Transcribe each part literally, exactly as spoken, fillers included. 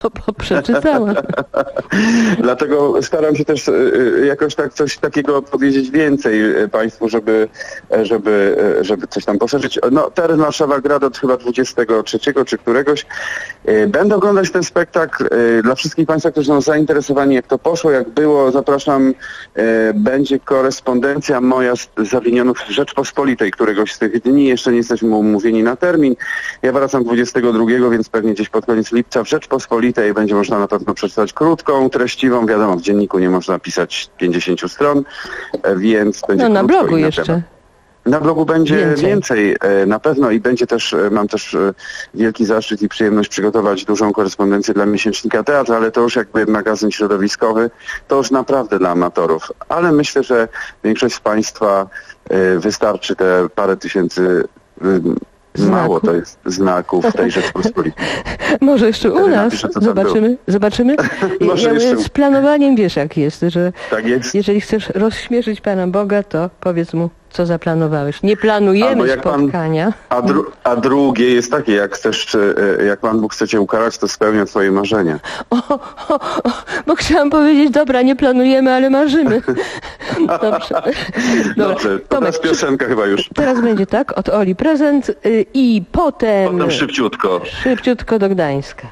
bo przeczytałam. Dlatego staram się też jakoś tak coś takiego powiedzieć więcej Państwu, żeby, żeby, żeby coś tam poszerzyć. No, teren Warszawa Grad od chyba dwudziestego trzeciego czy któregoś. Będę oglądać ten spektakl. Dla wszystkich Państwa, którzy są zainteresowani, jak to poszło, jak było, zapraszam. Będzie korespondencja moja z Zawinionów Rzeczpospolitej któregoś z tych dni. Jeszcze nie jesteśmy umówieni na termin. Ja wracam dwudziestego drugiego, więc pewnie gdzieś pod koniec lipca w Rzeczpospolitej będzie można na pewno przeczytać krótką, treściwą. Wiadomo, w dzienniku nie można pisać pięćdziesięciu stron, więc będzie No na krótko blogu i na jeszcze. temat. Na blogu będzie Więcej. więcej, na pewno i będzie też, mam też wielki zaszczyt i przyjemność przygotować dużą korespondencję dla miesięcznika Teatr, ale to już jakby magazyn środowiskowy, to już naprawdę dla amatorów. Ale myślę, że większość z Państwa wystarczy te parę tysięcy, mało to jest, znaków tej Rzeczpospolitej. Może jeszcze u Wtedy nas. napiszę, co tam Zobaczymy. Zobaczymy. Może Ja jeszcze mówię, u- z planowaniem wiesz jak jest, że Tak jest. jeżeli chcesz rozśmieszyć Pana Boga, to powiedz mu, co zaplanowałeś. Nie Albo planujemy jak pan- spotkania. A, dru- a drugie jest takie, jak chcesz, czy, e, jak Pan Bóg chce Cię ukarać, to spełnia Twoje marzenia. O, o, o, bo chciałam powiedzieć, dobra, nie planujemy, ale marzymy. Dobrze. Dobrze, to teraz przy- piosenka chyba już. Teraz będzie tak, od Oli prezent y, i potem, Potem szybciutko. szybciutko do Gdańska.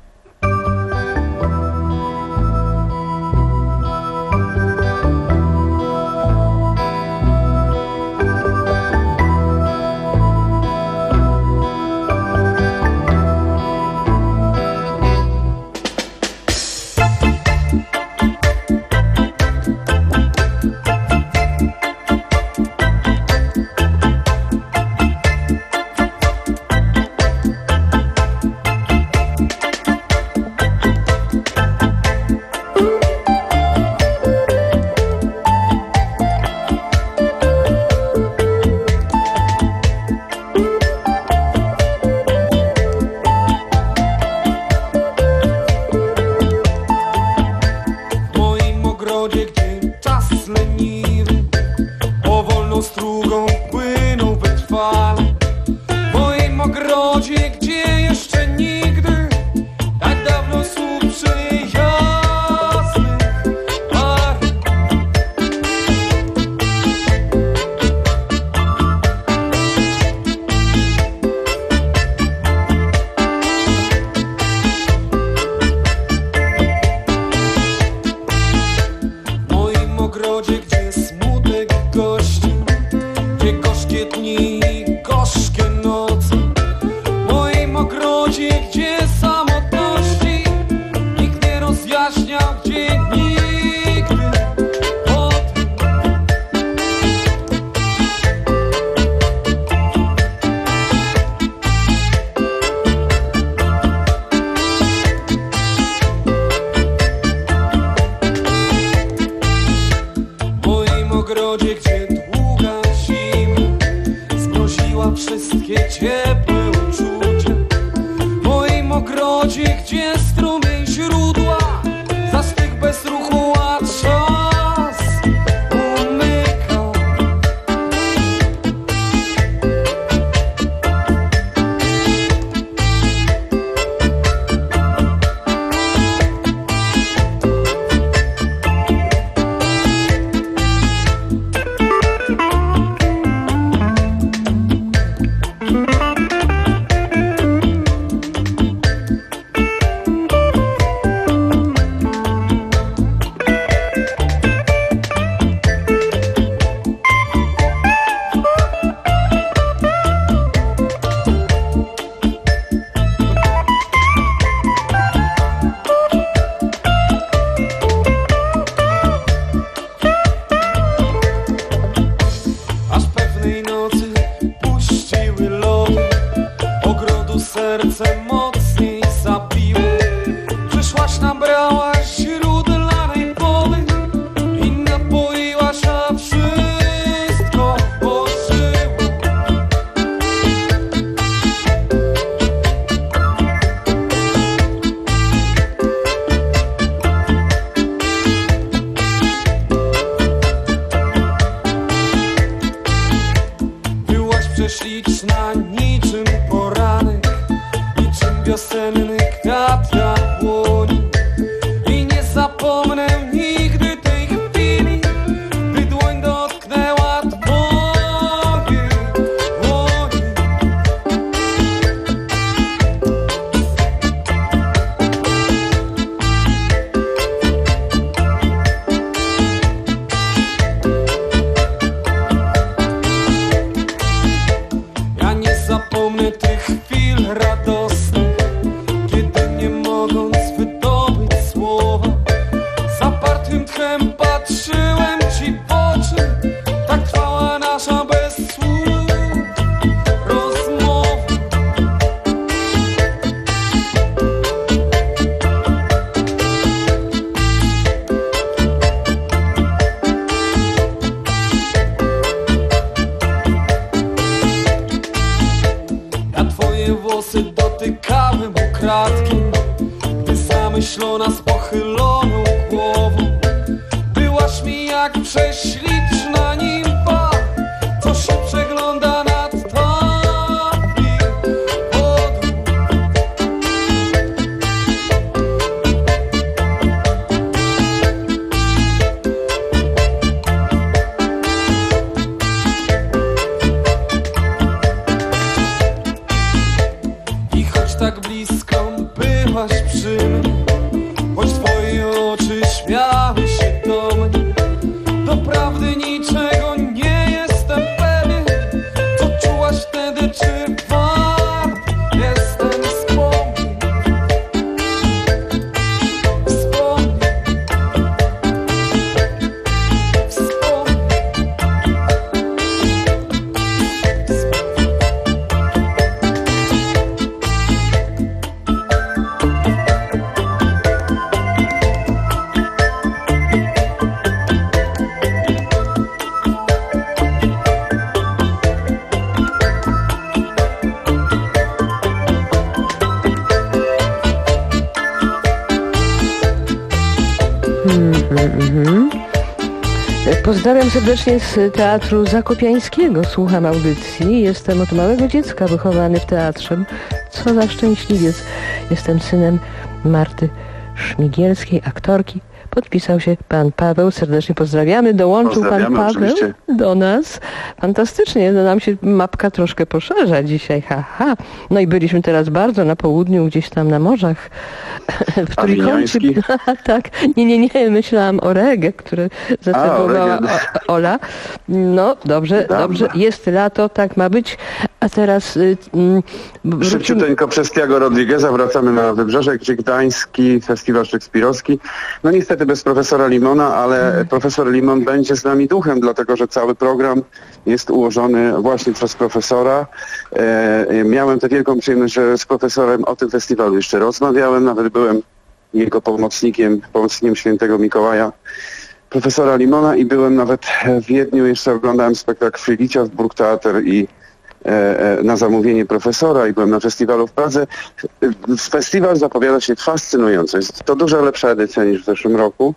W moim ogrodzie, gdzie czas leniwy powolną strugą płynął wytrwale. W moim ogrodzie, gdzie jeszcze nigdy tak dawno słów przyjaznych par. W moim ogrodzie, gdzie smutek gości, gdzie gorzkie dni i gorzkie noce. W moim ogrodzie, gdzie samotności nikt nie rozjaśniał, gdzie nigdy potem. W moim ogrodzie, gdzie długa zima zmroziła wszystkie ciepłe uczucia. W moim ogrodzie, gdzie strumień źródła zastygł bez ruchu, a czas umyka. chcąc wydobyć słowa. Zapartym tchem patrzyłem ci w oczy, tak trwała nasza bez słów rozmowa. Ja twoje włosy dotykałem ukradkiem, gdy zamyślona z pochyloną głową. Byłaś mi jak prześliczna nimfa, co się przegląda nad twoim wodą. I choć tak blisko byłaś przy mnie, choć twoje oczy śmiały się do mnie, doprawdy niczego nie jestem pewien. Co czułaś wtedy, czy wart jestem wspomnień? Wspomnień. Wspomnień. Mhm. Pozdrawiam serdecznie z Teatru Zakopiańskiego. Słucham audycji. Jestem od małego dziecka wychowany w teatrze. Co za szczęśliwiec. Jestem synem Marty Szmigielskiej, aktorki. Podpisał się pan Paweł. Serdecznie pozdrawiamy. Dołączył pan Paweł oczywiście do nas. Fantastycznie. No, nam się mapka troszkę poszerza dzisiaj. Ha, ha. No i byliśmy teraz bardzo na południu, gdzieś tam na morzach. W Trójkącie. Tak. Nie, nie, nie. Myślałam o reggae, który zaserwowała Ola. No, dobrze, Dawno. dobrze. Jest lato, tak ma być. A teraz... Y, y, Szybciuteńko przez Tiago Rodrigueza wracamy na Wybrzeże, gdzie Gdański Festiwal Szekspirowski. No niestety bez profesora Limona, ale hmm. profesor Limon będzie z nami duchem, dlatego że cały program jest ułożony właśnie przez profesora. E, miałem tę wielką przyjemność, że z profesorem o tym festiwalu jeszcze rozmawiałem, nawet byłem jego pomocnikiem, pomocnikiem świętego Mikołaja, profesora Limona, i byłem nawet w Wiedniu, jeszcze oglądałem spektakl Friedricha w Burgtheater i na zamówienie profesora, i byłem na festiwalu w Pradze. Festiwal zapowiada się fascynująco. Jest to dużo lepsza edycja niż w zeszłym roku.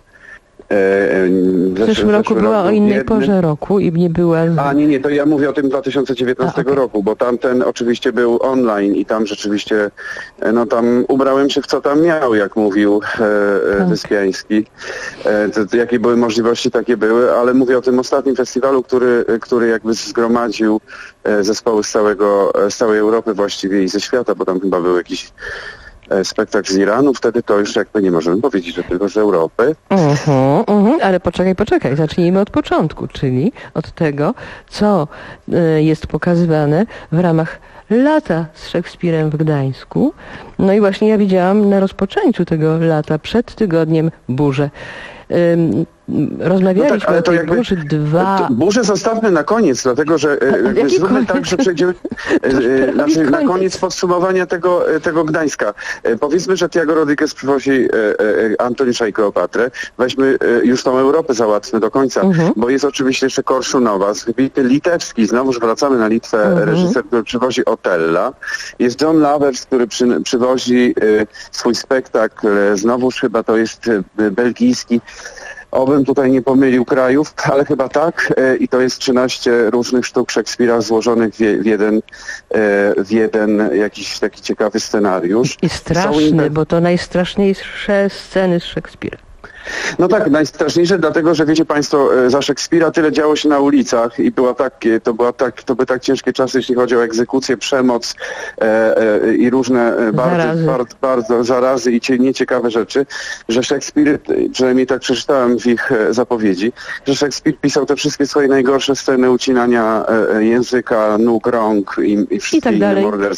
W zeszłym, zeszłym roku była roku o innej biedny. porze roku i nie była... A nie, nie, to ja mówię o tym dwa tysiące dziewiętnastego A, okay. roku, bo tamten oczywiście był online i tam rzeczywiście, no tam ubrałem się w co tam miał, jak mówił e, e, Wyspiański. E, to, to, jakie były możliwości, takie były, ale mówię o tym ostatnim festiwalu, który, który jakby zgromadził e, zespoły z, całego, z całej Europy właściwie i ze świata, bo tam chyba był jakiś spektakl z Iranu, wtedy to już jakby nie możemy powiedzieć, że tylko z Europy. Uh-huh, uh-huh. Ale poczekaj, poczekaj, zacznijmy od początku, czyli od tego, co y, jest pokazywane w ramach Lata z Szekspirem w Gdańsku. No i właśnie ja widziałam na rozpoczęciu tego lata, przed tygodniem, burzę. Ym, Rozmawialiśmy no tak, ale o tej jakby, burzy dwa... Burzę zostawmy na koniec, dlatego że jakby zróbmy tak, że przejdziemy e, znaczy, na koniec podsumowania tego, tego Gdańska. E, powiedzmy, że Tiago Rodriguez przywozi e, e, Antoniusza i Kleopatrę. Weźmy e, już tą Europę, załatwmy do końca, uh-huh. bo jest oczywiście jeszcze Korszunowas, wybity litewski, znowuż wracamy na Litwę, uh-huh. reżyser, który przywozi Otella. Jest John Lovers, który przy, przywozi e, swój spektakl, e, znowuż chyba to jest e, belgijski. Obym tutaj nie pomylił krajów, ale chyba tak. E, I to jest trzynaście różnych sztuk Szekspira złożonych w, w, jeden, e, w jeden jakiś taki ciekawy scenariusz. I straszny, inter... bo to najstraszniejsze sceny z Szekspira. No tak, najstraszniejsze dlatego, że wiecie Państwo, za Szekspira tyle działo się na ulicach i była takie, to, była tak, to były tak ciężkie czasy, jeśli chodzi o egzekucję, przemoc e, e, i różne bardzo zarazy. Bardzo, bardzo zarazy i cie, nieciekawe rzeczy, że Szekspir, przynajmniej tak przeczytałem w ich zapowiedzi, że Szekspir pisał te wszystkie swoje najgorsze sceny ucinania e, języka, nóg, rąk i, i wszystkie I tak inne morderstwa.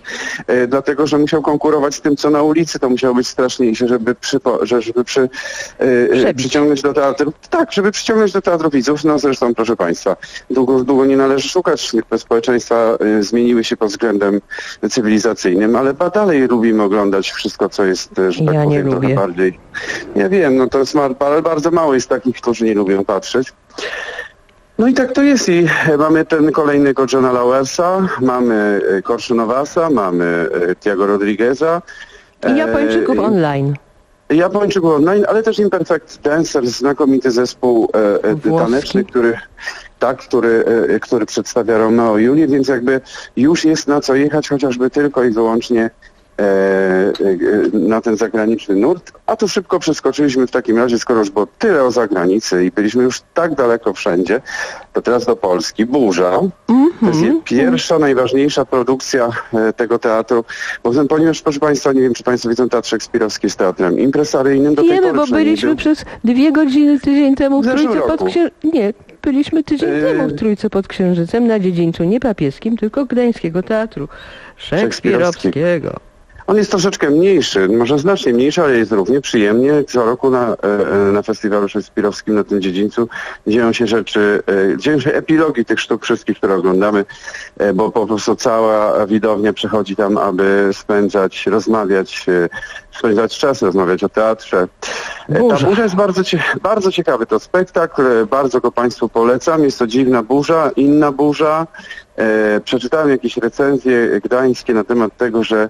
e, dlatego że musiał konkurować z tym, co na ulicy, to musiało być straszniejsze, żeby, przypo, że, żeby przy, e, przyciągnąć do teatru, tak, żeby przyciągnąć do teatru widzów. No zresztą, proszę Państwa, długo, długo nie należy szukać, niektóre społeczeństwa e, zmieniły się pod względem cywilizacyjnym, ale dalej lubimy oglądać wszystko, co jest, że tak ja powiem, nie trochę lubię. bardziej. Ja wiem, no to jest, ale bardzo mało jest takich, którzy nie lubią patrzeć. No i tak to jest i mamy ten kolejnego Johna Lawersa, mamy Korszu Nowasa, mamy Tiago Rodrigueza. I Japończyków e, online. Japończyków online, ale też Imperfect Dancers, znakomity zespół e, taneczny, który, tak, który, e, który przedstawia Romeo i Julię, więc jakby już jest na co jechać, chociażby tylko i wyłącznie na ten zagraniczny nurt, a tu szybko przeskoczyliśmy w takim razie, skoro już było tyle o zagranicy i byliśmy już tak daleko wszędzie, to teraz do Polski. Burza. Mm-hmm. To jest pierwsza, najważniejsza produkcja tego teatru, bo ponieważ, proszę Państwa, nie wiem, czy Państwo widzą, Teatr Szekspirowski jest teatrem impresaryjnym. Do tej Wiemy, pory bo byliśmy był... przez dwie godziny tydzień temu w W zeszłym Trójce pod roku. Księżycem. Nie, byliśmy tydzień Yy. temu w Trójce pod Księżycem na dziedzińcu nie papieskim, tylko Gdańskiego Teatru Szekspirowskiego. On jest troszeczkę mniejszy, może znacznie mniejszy, ale jest równie przyjemnie. Co roku na, na festiwalu szekspirowskim na tym dziedzińcu dzieją się rzeczy, dzieją się epilogi tych sztuk wszystkich, które oglądamy, bo po prostu cała widownia przychodzi tam, aby spędzać, rozmawiać, spędzać czas, rozmawiać o teatrze. Burza. Ta burza jest bardzo, cie, bardzo ciekawy to spektakl, bardzo go Państwu polecam. Jest to dziwna burza, inna burza. E, przeczytałem jakieś recenzje gdańskie na temat tego, że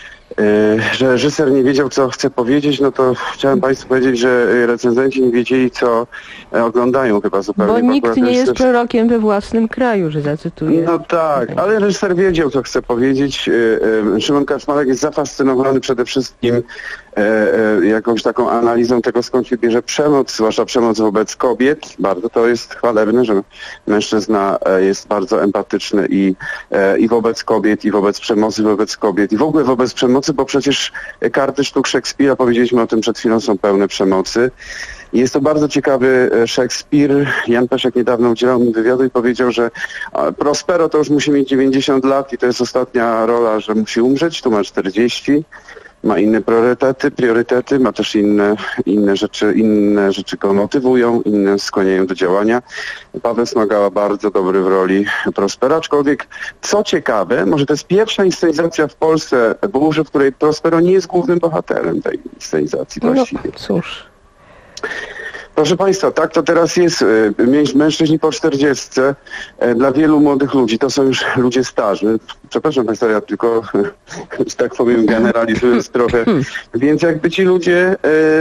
że reżyser nie wiedział, co chce powiedzieć, no to chciałem Państwu powiedzieć, że recenzenci nie wiedzieli, co oglądają chyba zupełnie. Bo nikt akurat nie reżyser... jest prorokiem we własnym kraju, że zacytuję. No tak, ale reżyser wiedział, co chce powiedzieć. Szymon Kaczmarek jest zafascynowany przede wszystkim jakąś taką analizą tego, skąd się bierze przemoc, zwłaszcza przemoc wobec kobiet. Bardzo to jest chwalebne, że mężczyzna jest bardzo empatyczny i, i wobec kobiet, i wobec przemocy wobec kobiet, i w ogóle wobec przemocy, bo przecież karty sztuk Szekspira, powiedzieliśmy o tym przed chwilą, są pełne przemocy. Jest to bardzo ciekawy Szekspir. Jan Peszek niedawno udzielał mi wywiadu i powiedział, że Prospero to już musi mieć dziewięćdziesiąt lat i to jest ostatnia rola, że musi umrzeć. Tu ma czterdzieści. Ma inne priorytety, priorytety, ma też inne, inne rzeczy, inne rzeczy go motywują, inne skłaniają do działania. Paweł Smagała bardzo dobry w roli Prospera, aczkolwiek co ciekawe, może to jest pierwsza inscenizacja w Polsce Burzy, w której Prospero nie jest głównym bohaterem tej inscenizacji właściwie. No cóż. Proszę Państwa, tak to teraz jest. Mężczyźni po czterdziestce, dla wielu młodych ludzi, to są już ludzie starzy. Przepraszam Państwa, ja tylko, że tak powiem, generalizując trochę. Więc jakby ci ludzie,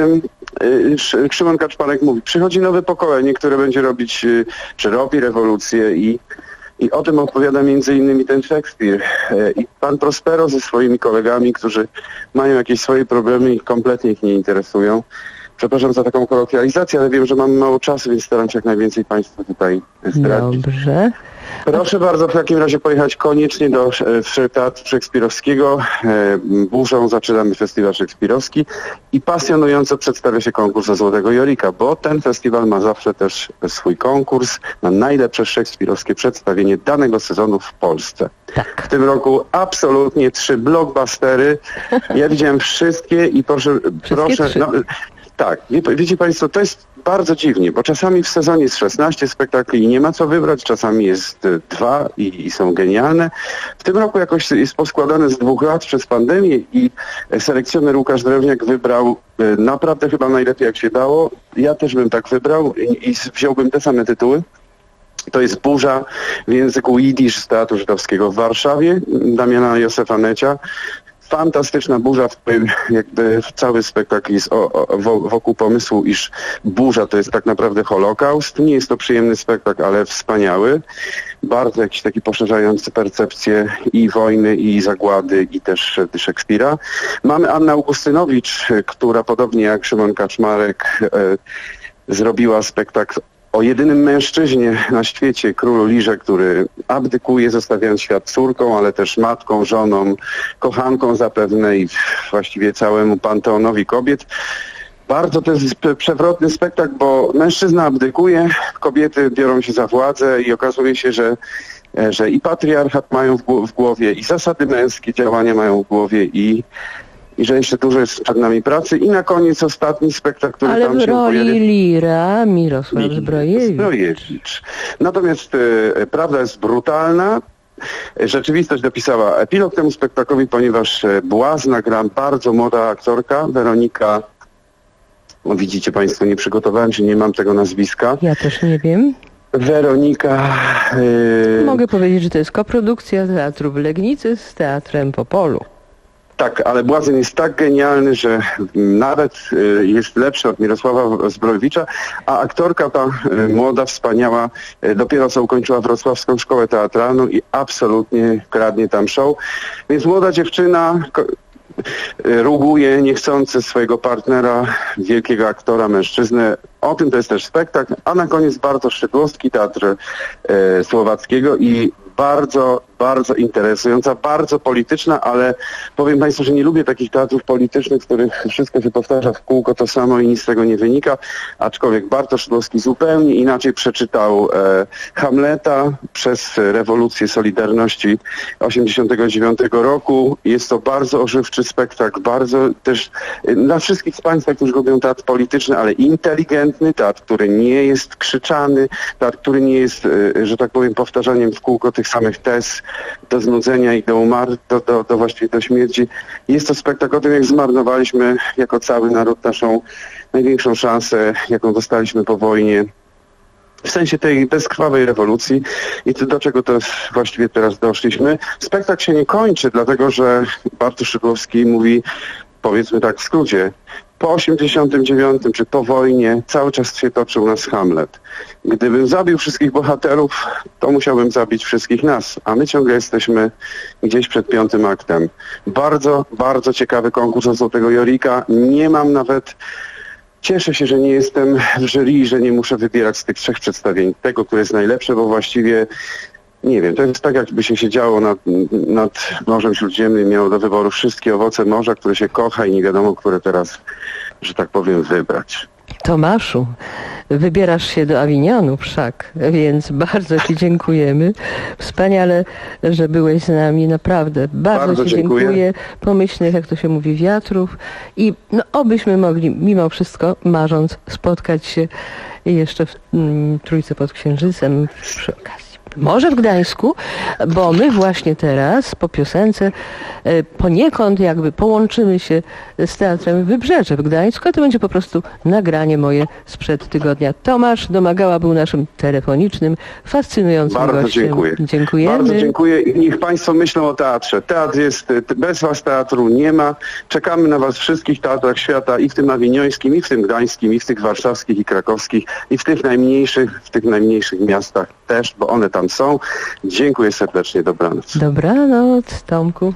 Szymon Kaczmarek mówi, przychodzi nowe pokolenie, które będzie robić, czy robi rewolucję i I o tym opowiada między innymi ten Szekspir. I pan Prospero ze swoimi kolegami, którzy mają jakieś swoje problemy i kompletnie ich nie interesują. Przepraszam za taką kolokwializację, ale wiem, że mamy mało czasu, więc staram się jak najwięcej Państwu tutaj zdradzić. Dobrze. Proszę bardzo w takim razie pojechać koniecznie do Teatru Szekspirowskiego. Burzą zaczynamy festiwal szekspirowski i pasjonująco przedstawia się konkurs o Złotego Jorika, bo ten festiwal ma zawsze też swój konkurs na najlepsze szekspirowskie przedstawienie danego sezonu w Polsce. Tak. W tym roku absolutnie trzy blockbustery. Ja widziałem wszystkie i proszę... Wszystkie proszę trzy. no, tak, wie, wiecie Państwo, to jest bardzo dziwnie, bo czasami w sezonie jest szesnaście spektakli i nie ma co wybrać, czasami jest dwa i, i są genialne. W tym roku jakoś jest poskładane z dwóch lat przez pandemię i selekcjoner Łukasz Drewniak wybrał naprawdę chyba najlepiej jak się dało. Ja też bym tak wybrał i, i wziąłbym te same tytuły. To jest Burza w języku jidysz z Teatru Żydowskiego w Warszawie, Damiana Józefa Necia. Fantastyczna burza, w której jakby cały spektakl jest o, o, wokół pomysłu, iż burza to jest tak naprawdę Holokaust. Nie jest to przyjemny spektakl, ale wspaniały. Bardzo jakiś taki poszerzający percepcję i wojny, i zagłady, i też Szekspira. Mamy Annę Augustynowicz, która podobnie jak Szymon Kaczmarek e, zrobiła spektakl o jedynym mężczyźnie na świecie, królu Lirze, który abdykuje, zostawiając świat córką, ale też matką, żoną, kochanką zapewne i właściwie całemu panteonowi kobiet. Bardzo to jest przewrotny spektakl, bo mężczyzna abdykuje, kobiety biorą się za władzę i okazuje się, że że i patriarchat mają w, gł- w głowie, i zasady męskie działania mają w głowie, i, i że jeszcze dużo jest przed nami pracy. I na koniec ostatni spektakl, który Ale tam w się roli pojawia. Lira Mirosław Nie, Zbrojewicz. Zbrojewicz. Natomiast e, prawda jest brutalna. Rzeczywistość dopisała epilog temu spektaklowi, ponieważ e, Błazna gra bardzo młoda aktorka, Weronika. No, widzicie Państwo, nie przygotowałem się, nie mam tego nazwiska. Ja też nie wiem. Weronika... e, Mogę powiedzieć, że to jest koprodukcja Teatru w Legnicy z Teatrem Popolu. Tak, ale Błazen jest tak genialny, że nawet y, jest lepszy od Mirosława Zbrojewicza, a aktorka ta y, młoda, wspaniała, y, dopiero co ukończyła Wrocławską Szkołę Teatralną i absolutnie kradnie tam show. Więc młoda dziewczyna ko- y, ruguje niechcący swojego partnera, wielkiego aktora, mężczyznę. O tym to jest też spektakl, a na koniec Bartosz Szydłowski, Teatr y, Słowackiego i bardzo, bardzo interesująca, bardzo polityczna, ale powiem Państwu, że nie lubię takich teatrów politycznych, w których wszystko się powtarza w kółko to samo i nic z tego nie wynika, aczkolwiek Bartosz Szydłowski zupełnie inaczej przeczytał e, Hamleta przez rewolucję Solidarności osiemdziesiątego dziewiątego roku. Jest to bardzo ożywczy spektakl, bardzo też e, dla wszystkich z Państwa, którzy lubią teatr polityczny, ale inteligentny, teatr, który nie jest krzyczany, teatr, który nie jest, e, że tak powiem, powtarzaniem w kółko tych samych tez do znudzenia i do umaru, do, do, do właściwie do śmierci. Jest to spektakl o tym, jak zmarnowaliśmy jako cały naród naszą największą szansę, jaką dostaliśmy po wojnie. W sensie tej bezkrwawej rewolucji i to, do czego to właściwie teraz doszliśmy. Spektakl się nie kończy, dlatego że Bartosz Szydłowski mówi, powiedzmy tak w skrócie, po osiemdziesiątym dziewiątym czy po wojnie cały czas się toczył nas Hamlet. Gdybym zabił wszystkich bohaterów, to musiałbym zabić wszystkich nas, a my ciągle jesteśmy gdzieś przed piątym aktem. Bardzo, bardzo ciekawy konkurs o Złotego Jorika. Nie mam nawet... Cieszę się, że nie jestem w jury, że nie muszę wybierać z tych trzech przedstawień tego, które jest najlepsze, bo właściwie nie wiem, to jest tak, jakby się siedziało nad, nad Morzem Śródziemnym, miało do wyboru wszystkie owoce morza, które się kocha i nie wiadomo, które teraz, że tak powiem, wybrać. Tomaszu, wybierasz się do Awinionu wszak, więc bardzo Ci dziękujemy. Wspaniale, że byłeś z nami, naprawdę. Bardzo, Bardzo Ci dziękuję. dziękuję. Pomyślnych, jak to się mówi, wiatrów. I no, obyśmy mogli, mimo wszystko, marząc, spotkać się jeszcze w mm, Trójce pod Księżycem przy okazji. Może w Gdańsku, bo my właśnie teraz po piosence e, poniekąd jakby połączymy się z Teatrem Wybrzeże w Gdańsku, a to będzie po prostu nagranie moje sprzed tygodnia. Tomasz Domagała był naszym telefonicznym, fascynującym Bardzo gościem. dziękuję. Dziękujemy. Bardzo dziękuję i niech Państwo myślą o teatrze. Teatr jest, bez Was teatru nie ma. Czekamy na Was w wszystkich teatrach świata, i w tym awiniońskim, i w tym gdańskim, i w tych warszawskich, i krakowskich, i w tych najmniejszych, w tych najmniejszych miastach też, bo one tam są. Dziękuję serdecznie, dobranoc. Dobranoc, Tomku.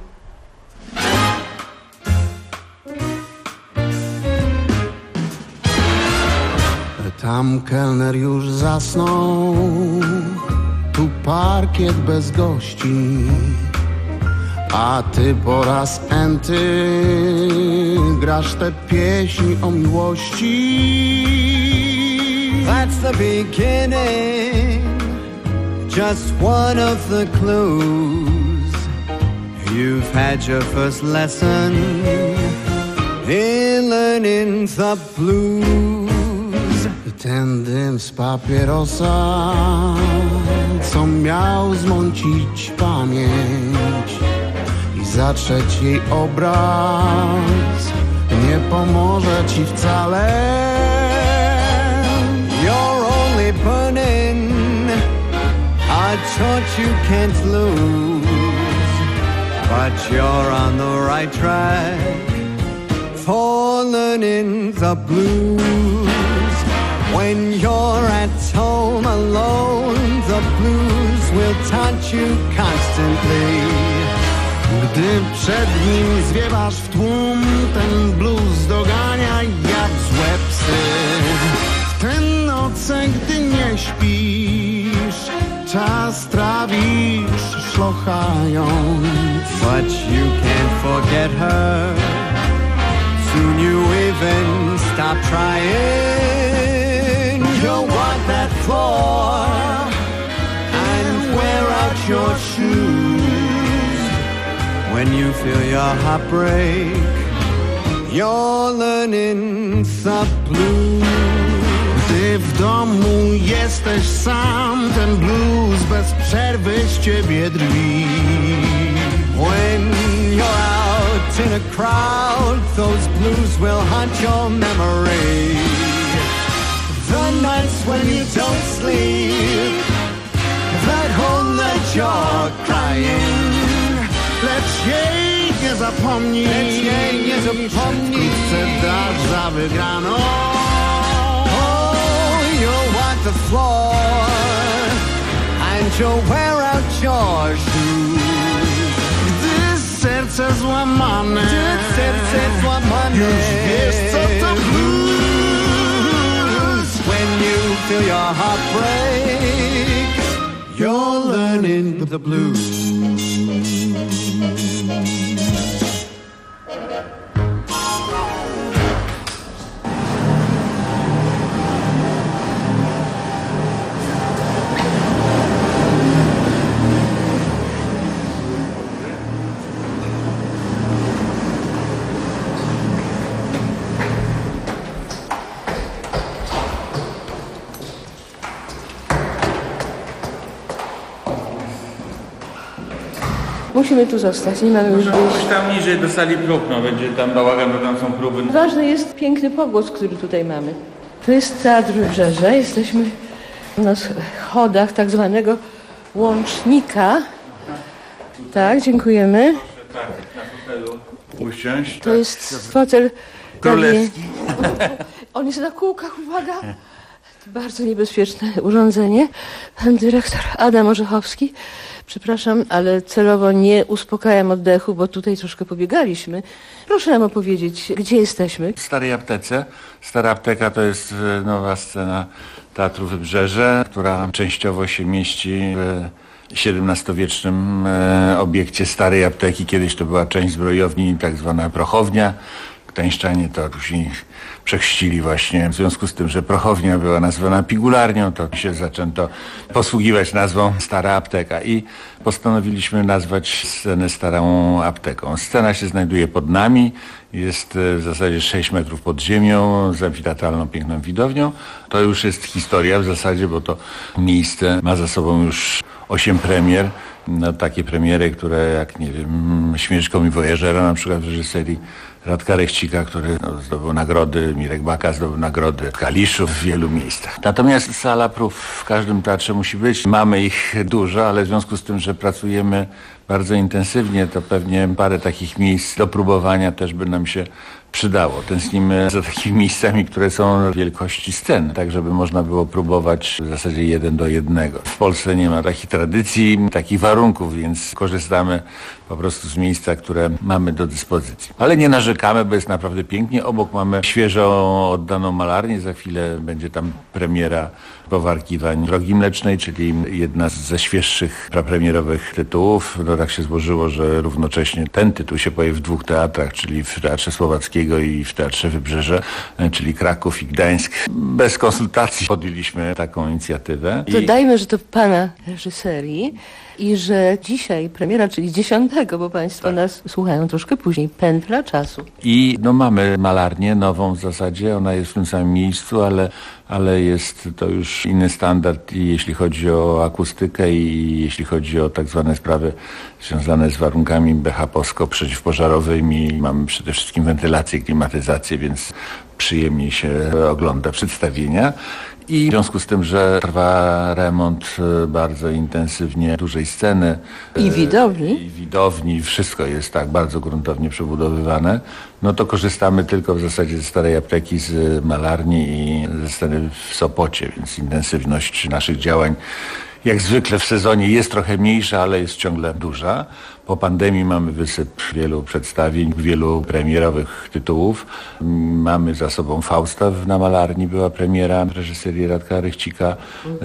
Tam kelner już zasnął, tu parkiet bez gości, a ty po raz enty grasz te pieśni o miłości. That's the beginning, just one of the clues. You've had your first lesson in learning the blues. I ten dym z papierosa, co miał zmącić pamięć i zatrzeć jej obraz, nie pomoże ci wcale. You're only burning a torch you can't lose, but you're on the right track for learning the blues. When you're at home alone, the blues will taunt you constantly. Gdy przed nim zwiewasz w tłum, ten blues dogania jak złe psy. W te noce, gdy nie śpisz, czas trawisz szlochając. But you can't forget her, soon you even stop trying. You'll want that floor and wear out your When you feel your heart break, you're learning the blues. Gdy w domu jesteś sam, ten blues bez przerwy z ciebie drwi. When you're out in a crowd, those blues will haunt your memory. The nights when you don't sleep, that home that you're crying. Lecz jej nie zapomnij, Lecz jej nie zapomnij. Wkrótce dasz za wygraną. Oh, you'll walk the floor and you'll wear out your shoes. Gdy serce złamane, Gdy serce złamane, już wiesz co to blues. When you feel your heart break, you're learning the blues. Musimy tu zostać, nie mamy już No, wyjść. już tam niżej do sali prób, no będzie tam bałagan, bo tam są próby. Ważny jest piękny pogłos, który tutaj mamy. To jest Teatr Wybrzeże. Jesteśmy na schodach tak zwanego łącznika. Tak, dziękujemy. Tak, na fotelu usiąść. To jest fotel Królewski. On jest na kółkach, uwaga. To bardzo niebezpieczne urządzenie. Pan dyrektor Adam Orzechowski. Przepraszam, ale celowo nie uspokajam oddechu, bo tutaj troszkę pobiegaliśmy. Proszę nam opowiedzieć, gdzie jesteśmy. W Starej Aptece. Stara Apteka to jest e, nowa scena Teatru Wybrzeże, która częściowo się mieści w siedemnastowiecznym e, obiekcie Starej Apteki. Kiedyś to była część zbrojowni, tak zwana prochownia. Gdańszczanie to później przechrzcili właśnie w związku z tym, że prochownia była nazwana pigularnią, to się zaczęto posługiwać nazwą Stara Apteka i postanowiliśmy nazwać scenę Starą Apteką. Scena się znajduje pod nami, jest w zasadzie sześć metrów pod ziemią, z amfiteatralną piękną widownią. To już jest historia w zasadzie, bo to miejsce ma za sobą już osiem premier. No, takie premiery, które jak nie wiem, Śmierć komiwojażera na przykład w reżyserii Radka Rechcika, który no, zdobył nagrody, Mirek Baka zdobył nagrody, Kaliszu w wielu miejscach. Natomiast sala prób w każdym teatrze musi być. Mamy ich dużo, ale w związku z tym, że pracujemy bardzo intensywnie, to pewnie parę takich miejsc do próbowania też by nam się przydało. Tęsknimy za takimi miejscami, które są wielkości scen, tak żeby można było próbować w zasadzie jeden do jednego. W Polsce nie ma takich tradycji, takich warunków, więc korzystamy po prostu z miejsca, które mamy do dyspozycji. Ale nie narzekamy, bo jest naprawdę pięknie. Obok mamy świeżo oddaną malarnię. Za chwilę będzie tam premiera Powarkiwań Drogi Mlecznej, czyli jedna ze świeższych prapremierowych tytułów. No tak się złożyło, że równocześnie ten tytuł się pojawi w dwóch teatrach, czyli w Teatrze Słowackiego i w Teatrze Wybrzeże, czyli Kraków i Gdańsk. Bez konsultacji podjęliśmy taką inicjatywę. Dodajmy, że to pana reżyserii i że dzisiaj premiera, czyli dziesiątego, bo państwo Tak. nas słuchają troszkę później, Pętla czasu. I no mamy malarnię nową w zasadzie, ona jest w tym samym miejscu, ale, ale jest to już inny standard i jeśli chodzi o akustykę i jeśli chodzi o tak zwane sprawy związane z warunkami B H P owsko-przeciwpożarowymi. Mamy przede wszystkim wentylację, klimatyzację, więc przyjemniej się ogląda przedstawienia. I w związku z tym, że trwa remont bardzo intensywnie dużej sceny I widowni. i widowni, wszystko jest tak bardzo gruntownie przebudowywane, no to korzystamy tylko w zasadzie ze Starej Apteki, z malarni i ze sceny w Sopocie, więc intensywność naszych działań jak zwykle w sezonie jest trochę mniejsza, ale jest ciągle duża. Po pandemii mamy wysyp wielu przedstawień, wielu premierowych tytułów. Mamy za sobą Fausta na malarni, była premiera w reżyserii Radka Rechcika,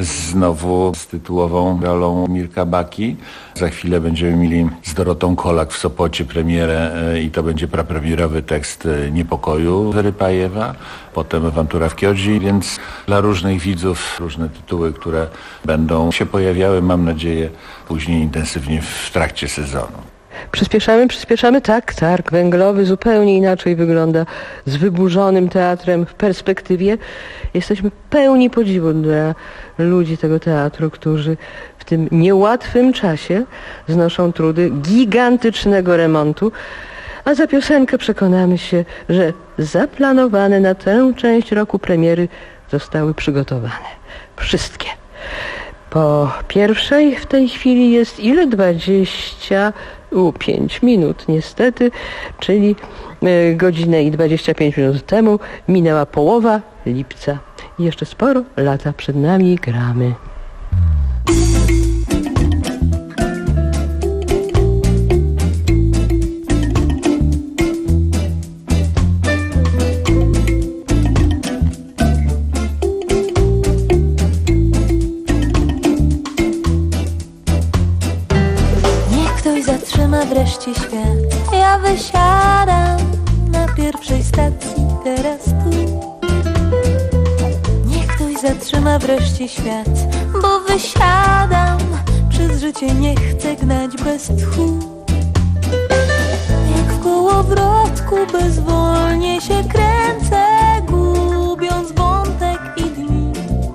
znowu z tytułową rolą Mirka Baki. Za chwilę będziemy mieli z Dorotą Kolak w Sopocie premierę i to będzie prapremierowy tekst Niepokoju Wyrypajewa, potem Awantura w Kiodzi, więc dla różnych widzów różne tytuły, które będą się pojawiały, mam nadzieję, później intensywnie w trakcie sezonu. Przyspieszamy, przyspieszamy. Tak, targ węglowy zupełnie inaczej wygląda z wyburzonym teatrem w perspektywie. Jesteśmy pełni podziwu dla ludzi tego teatru, którzy w tym niełatwym czasie znoszą trudy gigantycznego remontu. A za piosenkę przekonamy się, że zaplanowane na tę część roku premiery zostały przygotowane. Wszystkie. Po pierwszej w tej chwili jest ile? dwadzieścia pięć minut niestety, czyli y, godzinę i dwadzieścia pięć minut temu minęła połowa lipca. I jeszcze sporo lata przed nami, gramy. Zatrzyma wreszcie świat. Ja wysiadam na pierwszej stacji, teraz tu. Niech ktoś zatrzyma wreszcie świat, bo wysiadam. Przez życie nie chcę gnać bez tchu. Jak w kołowrotku bezwolnie się kręcę, gubiąc wątek i dni.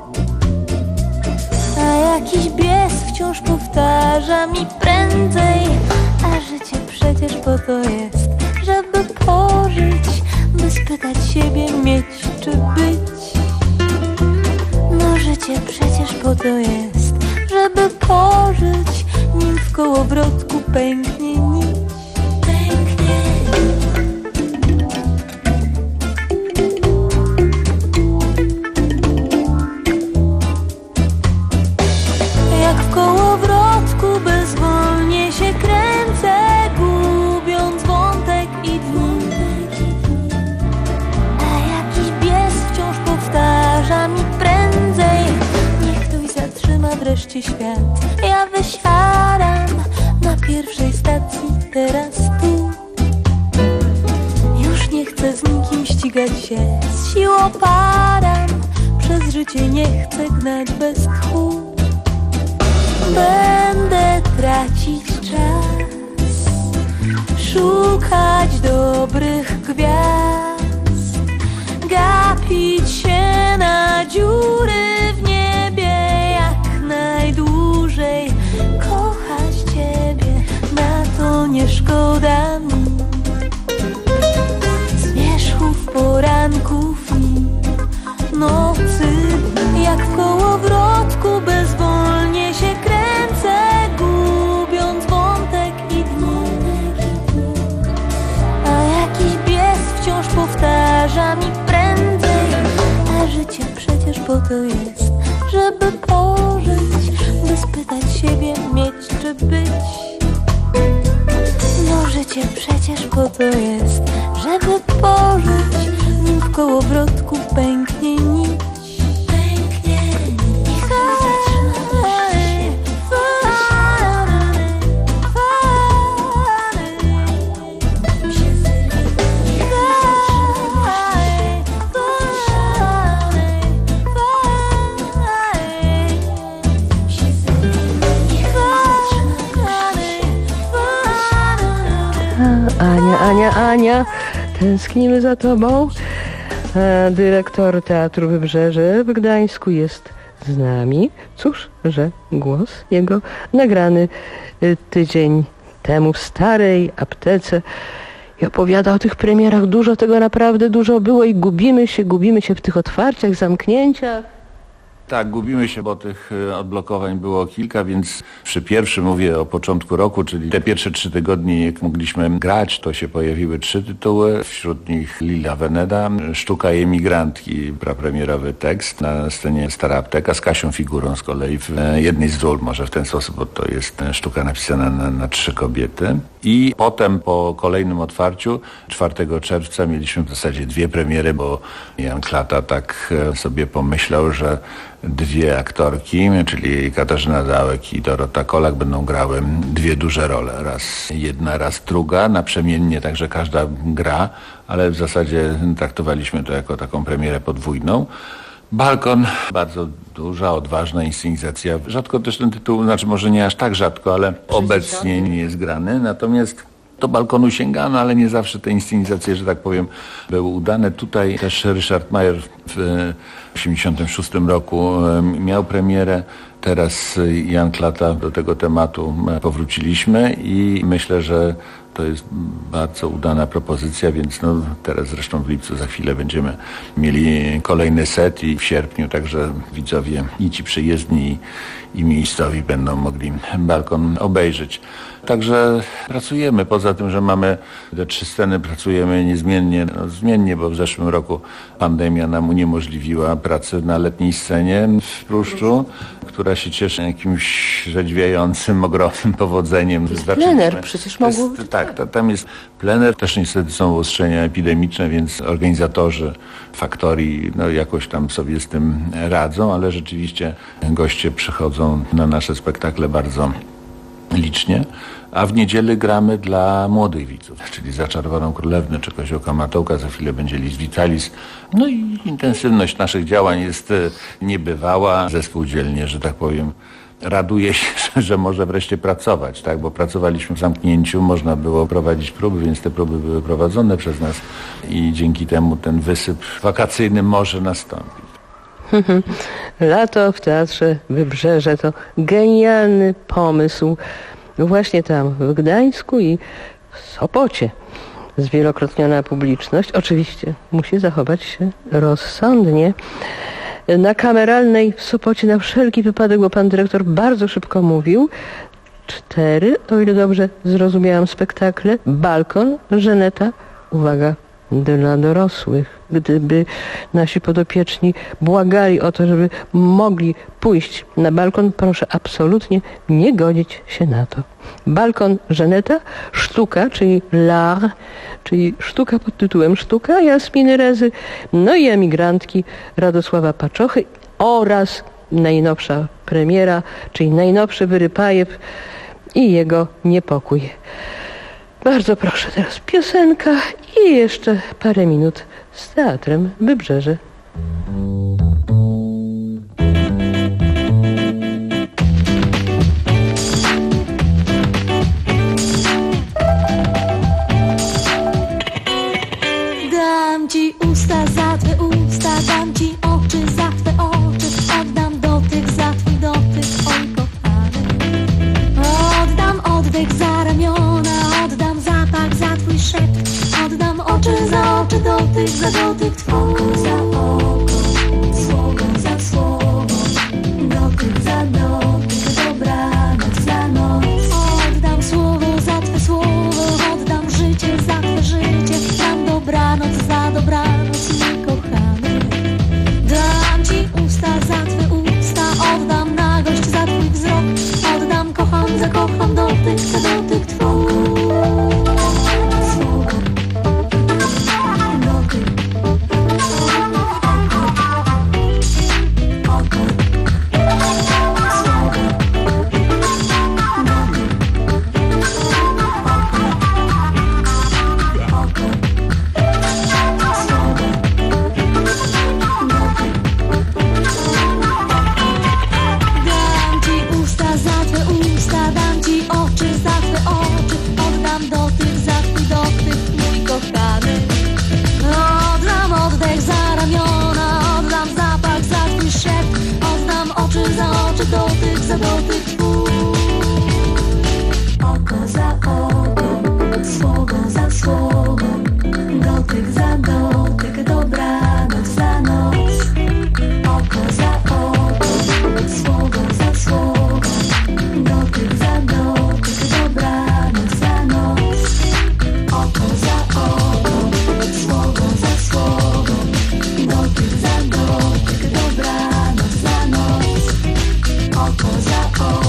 A jakiś bies wciąż powtarza mi prędzej. A życie przecież po to jest, żeby pożyć, by spytać siebie mieć czy być. No życie przecież po to jest, żeby pożyć, nim w kołowrotku pęknie nić. Pęknie. Jak w kołowrotku bezwolnie się kręcę, gubiąc wątek i dni. A jakiś bies wciąż powtarza mi prędzej. Niech ktoś zatrzyma wreszcie świat. Ja wysiadam na pierwszej stacji, teraz tu. Już nie chcę z nikim ścigać się, z siłą padam. Przez życie nie chcę gnać bez tchu. Będę tracić czas, szukać dobrych gwiazd, gapić się na dziury w niebie jak najdłużej, kochać Ciebie, na to nie szkoda mi zmierzchów, poranków i nocy. Jak w kołowrotku bezwolnie się kręcę, gubiąc wątek i dni. A jakiś bies wciąż powtarza mi prędzej. A życie przecież po to jest, żeby pożyć, by spytać siebie mieć czy być. No życie przecież po to jest, żeby pożyć, nim w kołowrotku pęknie nić. Ania, Ania, Ania, tęsknimy za tobą. A dyrektor Teatru Wybrzeże w Gdańsku jest z nami. Cóż, że głos jego nagrany tydzień temu w starej aptece i opowiada o tych premierach. Dużo tego naprawdę dużo było i gubimy się, gubimy się w tych otwarciach, zamknięciach. Tak, gubimy się, bo tych odblokowań było kilka, więc przy pierwszym, mówię o początku roku, czyli te pierwsze trzy tygodnie, jak mogliśmy grać, to się pojawiły trzy tytuły, wśród nich Lila Veneda, Sztuka emigrantki, prapremierowy tekst na scenie Stara Apteka z Kasią Figurą z kolei w jednej z ról, może w ten sposób, bo to jest sztuka napisana na, na trzy kobiety. I potem po kolejnym otwarciu, czwartego czerwca, mieliśmy w zasadzie dwie premiery, bo Jan Klata tak sobie pomyślał, że dwie aktorki, czyli Katarzyna Dałek i Dorota Kolak, będą grały dwie duże role. Raz jedna, raz druga, naprzemiennie, także każda gra, ale w zasadzie traktowaliśmy to jako taką premierę podwójną. Balkon, bardzo duża, odważna inscenizacja. Rzadko też ten tytuł, znaczy może nie aż tak rzadko, ale obecnie nie jest grany. Natomiast do balkonu sięgano, ale nie zawsze te inscenizacje, że tak powiem, były udane. Tutaj też Ryszard Mayer w osiemdziesiątym szóstym roku miał premierę. Teraz Jan Klata, do tego tematu powróciliśmy i myślę, że to jest bardzo udana propozycja, więc no teraz zresztą w lipcu za chwilę będziemy mieli kolejny set i w sierpniu także widzowie i ci przyjezdni i miejscowi będą mogli balkon obejrzeć. Także pracujemy, poza tym, że mamy te trzy sceny, pracujemy niezmiennie, no zmiennie, bo w zeszłym roku pandemia nam uniemożliwiła pracę na letniej scenie w Pruszczu, która się cieszy jakimś rzeźwiającym, ogromnym powodzeniem. Jest plener, przecież mogło... Jest, tak, to, tam jest plener, też niestety są obostrzenia epidemiczne, więc organizatorzy faktorii no, jakoś tam sobie z tym radzą, ale rzeczywiście goście przychodzą na nasze spektakle bardzo licznie, a w niedzielę gramy dla młodych widzów, czyli Zaczarowaną Królewnę czy Koziołka Matołka, za chwilę będzie Lis Vitalis. No i intensywność naszych działań jest niebywała. Zespół dzielnie, że tak powiem, raduje się, że może wreszcie pracować, tak? Bo pracowaliśmy w zamknięciu, można było prowadzić próby, więc te próby były prowadzone przez nas i dzięki temu ten wysyp wakacyjny może nastąpić. Lato w Teatrze Wybrzeże to genialny pomysł. Właśnie tam w Gdańsku i w Sopocie zwielokrotniona publiczność. Oczywiście musi zachować się rozsądnie. Na Kameralnej w Sopocie na wszelki wypadek, bo pan dyrektor bardzo szybko mówił, cztery, o ile dobrze zrozumiałam, spektakle, balkon, żeneta, uwaga, dla dorosłych. Gdyby nasi podopieczni błagali o to, żeby mogli pójść na balkon, proszę absolutnie nie godzić się na to. Balkon żeneta, sztuka, czyli l'art, czyli sztuka pod tytułem Sztuka Jasminy Rezy, no i emigrantki Radosława Paczochy oraz najnowsza premiera, czyli najnowszy Wyrypajew i jego Niepokój. Bardzo proszę, teraz piosenka i jeszcze parę minut z Teatrem Wybrzeże. Dam ci usta za twe usta, dam ci oczy za twe oczy, oddam dotyk za twój dotyk, oj kochany. Oddam oddech za ramiona, oddam zapach za twój szept, oddam oczy za oczy, dotyk za dotyk twój. Oko za oko, słowo za słowo, dotyk za dotyk, dobranoc za noc. Oddam słowo za twe słowo, oddam życie za twe życie, dam dobranoc za dobranoc, mój kochany. Dam ci usta za twe usta, oddam nagość za twój wzrok, oddam kocham za kocham, dotyk za dotyk twój. Dotyk za dotyk twój. Oko za oko, słowo za słowo, dotyk za dotyk, dobranoc za noc. Oko za oko, słowo za słowo, dotyk za dotyk, dobranoc za noc. Oko za oko, słowo za słowo, dotyk za dotyk, dobranoc za noc. Oko za oko.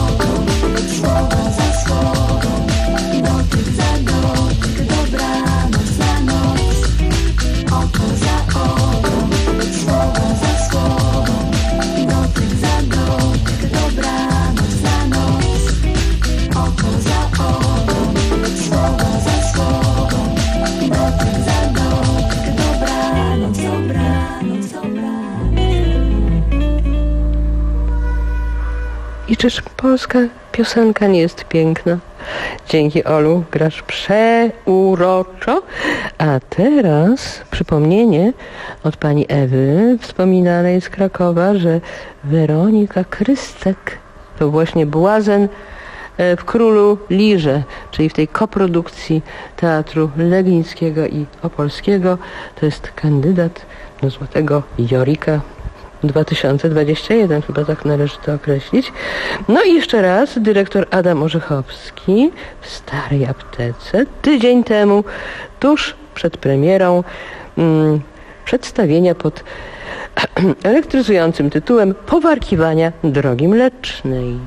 I czyż polska piosenka nie jest piękna? Dzięki, Olu, grasz przeuroczo. A teraz przypomnienie od pani Ewy, wspominanej z Krakowa, że Weronika Krystek to właśnie Błazen w Królu Lirze, czyli w tej koprodukcji Teatru Legnickiego i Opolskiego. To jest kandydat do Złotego Jorika dwa tysiące dwudziesty pierwszy, chyba tak należy to określić. No i jeszcze raz dyrektor Adam Orzechowski w Starej Aptece tydzień temu, tuż przed premierą mm, przedstawienia pod elektryzującym tytułem Powarkiwania Drogi Mlecznej.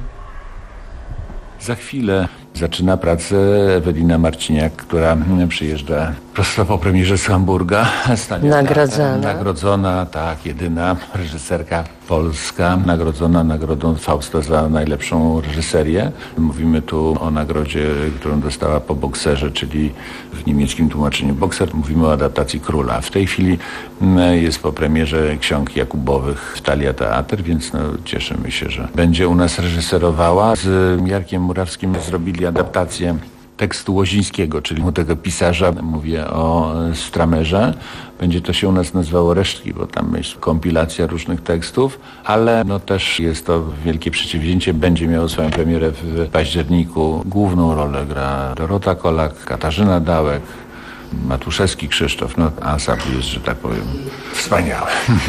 Za chwilę zaczyna pracę Ewelina Marciniak, która przyjeżdża prosto po premierze z Hamburga. Stanie Nagradzana. Nagrodzona, tak, jedyna reżyserka polska, nagrodzona nagrodą Fausta za najlepszą reżyserię. Mówimy tu o nagrodzie, którą dostała po Bokserze, czyli w niemieckim tłumaczeniu Bokser. Mówimy o adaptacji Króla. W tej chwili jest po premierze Ksiąg Jakubowych w Thalia Teatr, więc no, cieszymy się, że będzie u nas reżyserowała. Z Jarkiem Murawskim zrobili adaptację tekstu Łozińskiego, czyli u tego pisarza, mówię o Stramerze. Będzie to się u nas nazywało Resztki, bo tam jest kompilacja różnych tekstów, ale no też jest to wielkie przedsięwzięcie. Będzie miało swoją premierę w październiku. Główną rolę gra Dorota Kolak, Katarzyna Dałek, Matuszewski Krzysztof. No ansambl jest, że tak powiem, wspaniały.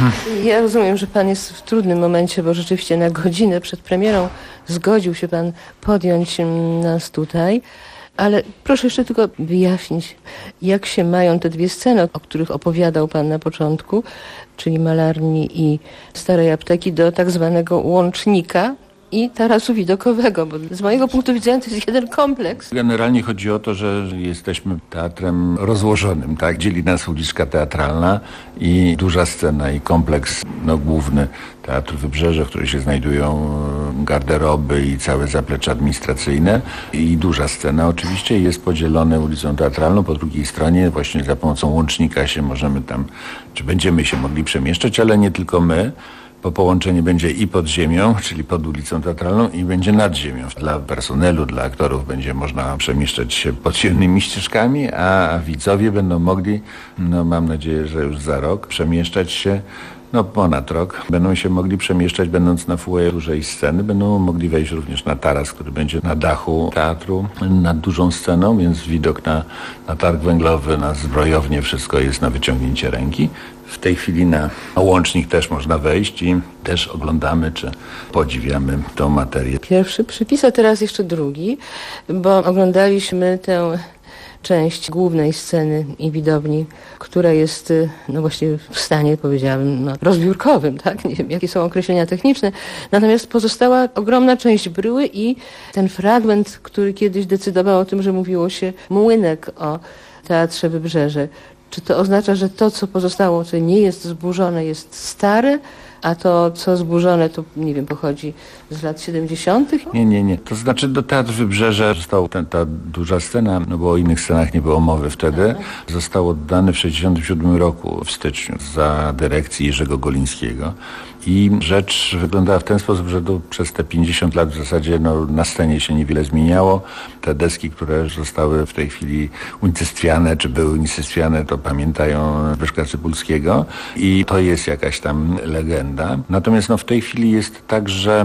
Ja rozumiem, że pan jest w trudnym momencie, bo rzeczywiście na godzinę przed premierą zgodził się pan podjąć nas tutaj. Ale proszę jeszcze tylko wyjaśnić, jak się mają te dwie sceny, o których opowiadał pan na początku, czyli Malarni i Starej Apteki, do tak zwanego łącznika i tarasu widokowego, bo z mojego punktu widzenia to jest jeden kompleks. Generalnie chodzi o to, że jesteśmy teatrem rozłożonym, tak? Dzieli nas uliczka teatralna i duża scena i kompleks no, główny Teatru Wybrzeże, w którym się znajdują garderoby i całe zaplecze administracyjne i duża scena oczywiście jest podzielone ulicą teatralną. Po drugiej stronie właśnie za pomocą łącznika się możemy tam, czy będziemy się mogli przemieszczać, ale nie tylko my. Bo połączenie będzie i pod ziemią, czyli pod ulicą teatralną, i będzie nad ziemią. Dla personelu, dla aktorów będzie można przemieszczać się podziemnymi ścieżkami, a widzowie będą mogli, no mam nadzieję, że już za rok, przemieszczać się no ponad rok. Będą się mogli przemieszczać, będąc na foyer dużej sceny. Będą mogli wejść również na taras, który będzie na dachu teatru, nad dużą sceną, więc widok na, na targ węglowy, na zbrojownię, wszystko jest na wyciągnięcie ręki. W tej chwili na łącznik też można wejść i też oglądamy, czy podziwiamy tą materię. Pierwszy przypis, a teraz jeszcze drugi, bo oglądaliśmy tę część głównej sceny i widowni, która jest no właśnie w stanie, powiedziałabym, no, rozbiórkowym, tak? Nie wiem, jakie są określenia techniczne. Natomiast pozostała ogromna część bryły i ten fragment, który kiedyś decydował o tym, że mówiło się młynek o Teatrze Wybrzeże. Czy to oznacza, że to, co pozostało, co nie jest zburzone, jest stare, a to, co zburzone, to, nie wiem, pochodzi z lat siedemdziesiątych? Nie, nie, nie. To znaczy do Teatru Wybrzeże została ten, ta duża scena, no bo o innych scenach nie było mowy wtedy. Aha. Został oddany w sześćdziesiątym siódmym roku w styczniu za dyrekcji Jerzego Golińskiego. I rzecz wyglądała w ten sposób, że to przez te pięćdziesiąt lat w zasadzie no, na scenie się niewiele zmieniało. Te deski, które zostały w tej chwili unicestwiane, czy były unicestwiane, to pamiętają Zbyszka Cybulskiego i to jest jakaś tam legenda. Natomiast no, w tej chwili jest tak, że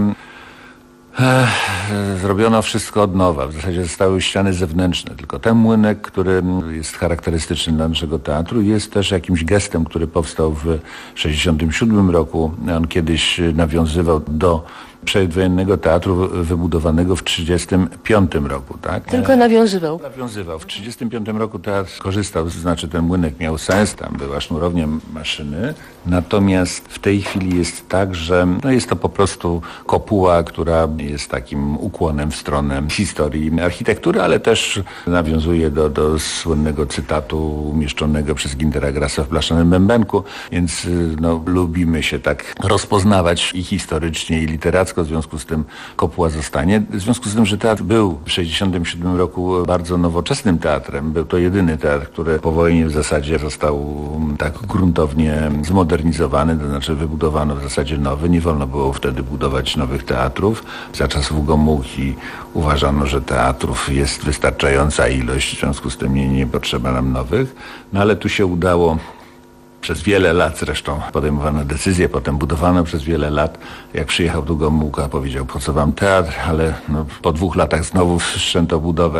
Ech, zrobiono wszystko od nowa. W zasadzie zostały ściany zewnętrzne. Tylko ten młynek, który jest charakterystyczny dla naszego teatru, jest też jakimś gestem, który powstał w sześćdziesiątym siódmym roku. On kiedyś nawiązywał do przedwojennego teatru wybudowanego w trzydziestym piątym roku, tak? Tylko nawiązywał. Nawiązywał. W trzydziestym piątym roku teatr korzystał, to znaczy ten młynek miał sens, tam była sznurownia maszyny. Natomiast w tej chwili jest tak, że no jest to po prostu kopuła, która jest takim ukłonem w stronę historii architektury, ale też nawiązuje do, do słynnego cytatu umieszczonego przez Gintera Grassa w Blaszanym Bębenku, więc no, lubimy się tak rozpoznawać i historycznie, i literacko. fiasko, w związku z tym kopuła zostanie. W związku z tym, że teatr był w sześćdziesiątym siódmym roku bardzo nowoczesnym teatrem, był to jedyny teatr, który po wojnie w zasadzie został tak gruntownie zmodernizowany, to znaczy wybudowano w zasadzie nowy. Nie wolno było wtedy budować nowych teatrów. Za czasów Gomułki uważano, że teatrów jest wystarczająca ilość, w związku z tym nie, nie potrzeba nam nowych. No ale tu się udało. Przez wiele lat zresztą podejmowano decyzje, potem budowano przez wiele lat. Jak przyjechał tu Gomułka, powiedział, po co wam teatr, ale no, po dwóch latach znowu wszczęto budowę.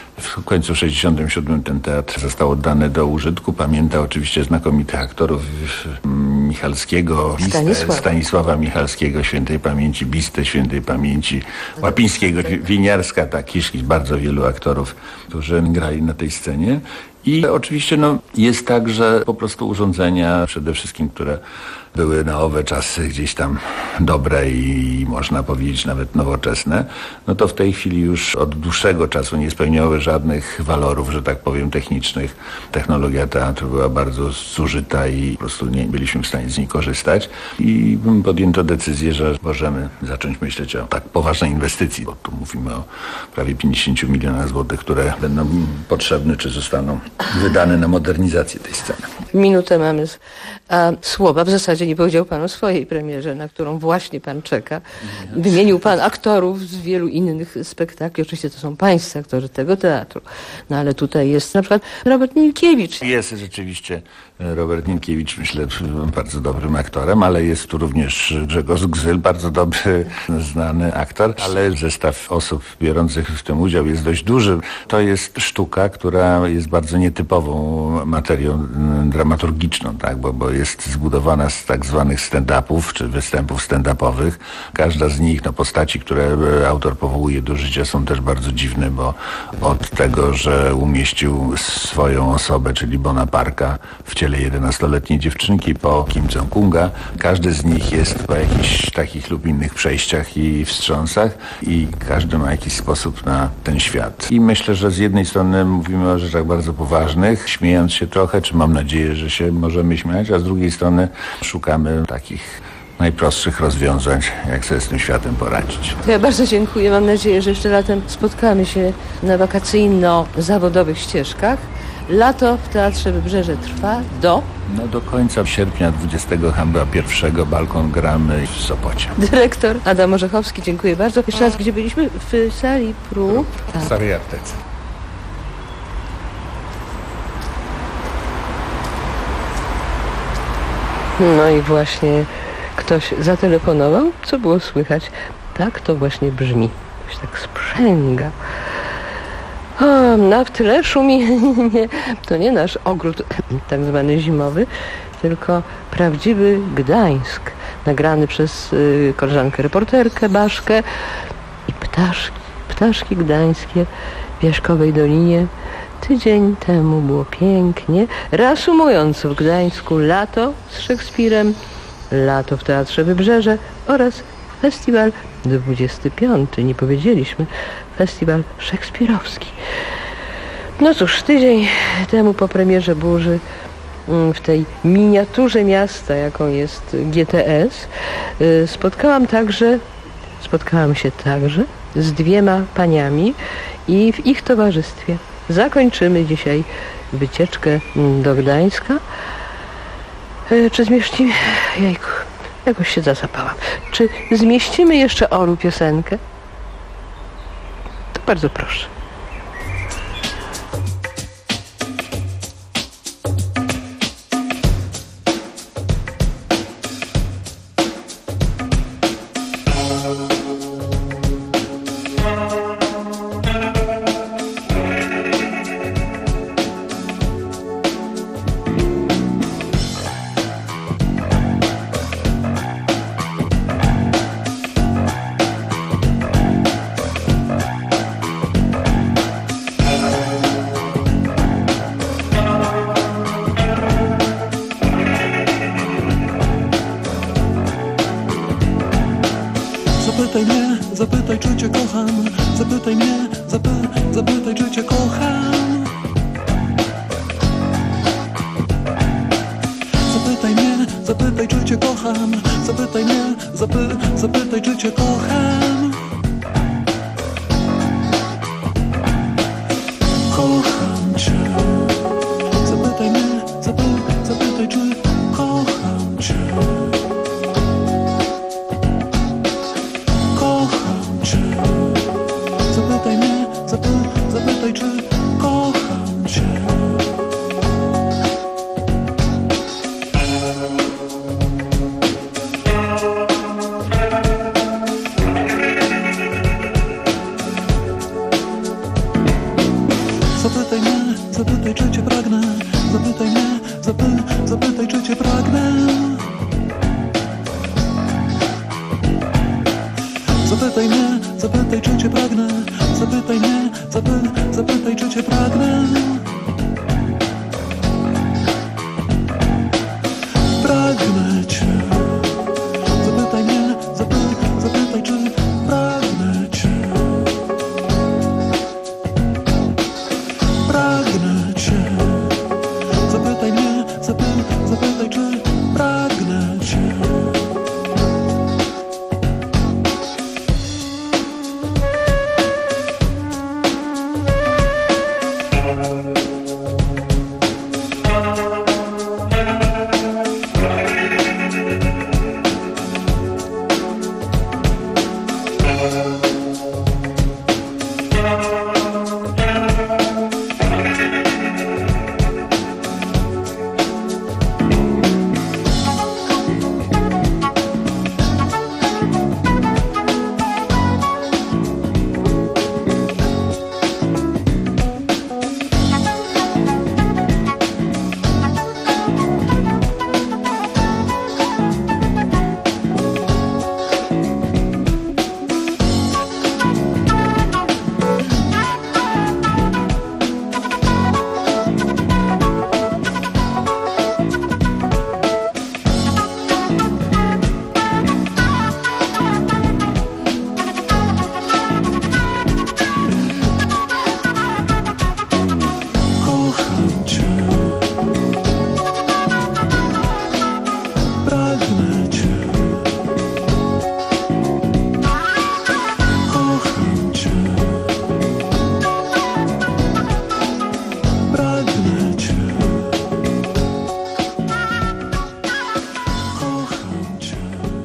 W końcu sześćdziesiątym siódmym ten teatr został oddany do użytku. Pamięta oczywiście znakomitych aktorów Michalskiego, Bistę, Stanisława. Stanisława Michalskiego, świętej pamięci, Bistę, świętej pamięci, Łapińskiego, Winiarska, tak, Kiszki, bardzo wielu aktorów, którzy grali na tej scenie. I oczywiście no, jest tak, że po prostu urządzenia, przede wszystkim, które były na owe czasy gdzieś tam dobre i można powiedzieć nawet nowoczesne, no to w tej chwili już od dłuższego czasu nie spełniały żadnych walorów, że tak powiem, technicznych. Technologia teatru była bardzo zużyta i po prostu nie byliśmy w stanie z niej korzystać. I podjęto decyzję, że możemy zacząć myśleć o tak poważnej inwestycji, bo tu mówimy o prawie pięćdziesięciu milionach złotych, które będą potrzebne, czy zostaną wydane na modernizację tej sceny. Minutę mamy, a słowa w zasadzie nie powiedział pan o swojej premierze, na którą właśnie pan czeka. Wymienił pan aktorów z wielu innych spektakli. Oczywiście to są pańscy aktorzy tego teatru. No ale tutaj jest na przykład Robert Nilkiewicz. Jest rzeczywiście Robert Nilkiewicz, myślę, bardzo dobrym aktorem, ale jest tu również Grzegorz Gzyl, bardzo dobry, znany aktor, ale zestaw osób biorących w tym udział jest dość duży. To jest sztuka, która jest bardzo nietypową materią dramaturgiczną, tak, bo, bo jest zbudowana z tak zwanych stand-upów, czy występów stand-upowych. Każda z nich, no postaci, które autor powołuje do życia, są też bardzo dziwne, bo od tego, że umieścił swoją osobę, czyli Bonaparka, w ciele jedenastoletniej dziewczynki, po Kim Jong-unga, każdy z nich jest po jakichś takich lub innych przejściach i wstrząsach i każdy ma jakiś sposób na ten świat. I myślę, że z jednej strony mówimy o rzeczach bardzo poważnych, śmiejąc się trochę, czy mam nadzieję, że się możemy śmiać, a z drugiej strony szukamy takich najprostszych rozwiązań, jak sobie z tym światem poradzić. Ja bardzo dziękuję. Mam nadzieję, że jeszcze latem spotkamy się na wakacyjno-zawodowych ścieżkach. Lato w Teatrze Wybrzeże trwa do... No do końca sierpnia dwudziestego chyba pierwszego balkon gramy w Sopocie. Dyrektor Adam Orzechowski, dziękuję bardzo. Jeszcze raz, gdzie byliśmy? W sali prób. W Starej Aptece. No i właśnie ktoś zatelefonował, co było słychać. Tak to właśnie brzmi. Ktoś tak sprzęga. O, no w tle szumi nie, to nie nasz ogród tak zwany zimowy, tylko prawdziwy Gdańsk, nagrany przez y, koleżankę reporterkę Baszkę i ptaszki, ptaszki gdańskie w Jaśkowej Dolinie. Tydzień temu było pięknie. Reasumując, w Gdańsku lato z Szekspirem, lato w Teatrze Wybrzeże oraz festiwal dwudziesty piąty, nie powiedzieliśmy, festiwal szekspirowski. No cóż, tydzień temu po premierze Burzy w tej miniaturze miasta, jaką jest G T S, spotkałam także, spotkałam się także z dwiema paniami i w ich towarzystwie zakończymy dzisiaj wycieczkę do Gdańska. Czy zmieścimy... Jejku, jakoś się zasapałam. Czy zmieścimy jeszcze Olu piosenkę? To bardzo proszę. Zapytaj mnie, zapytaj, czy cię kocham. Zapytaj mnie, zapy, zapytaj, czy cię kocham. Zapytaj mnie, zapytaj, czy cię kocham. kocham. Zapytaj mnie, zapy, zapytaj, czy cię kocham. Kocham cię. Zapytaj mnie, zapy, zapytaj, czy kocham cię. Kocham cię. Zapytaj mnie, zapy, zapytaj, czy kocham cię. Zapytaj mnie, zapytaj, czy cię pragnę. Zapytaj mnie, zapy, zapytaj, czy cię pragnę. Zapytaj mnie, zapytaj, czy cię pragnę. Zapytaj mnie, zapy, zapytaj, czy cię pragnę. Pragnę cię. Zapytaj mnie, zapy, zapytaj, czy pragnę cię. Pragnę cię. Zapytaj mnie, zapy, zapytaj, czy pragnę cię. Kocham cię. Pragnę cię. Kocham cię. Pragnę cię. Kocham cię.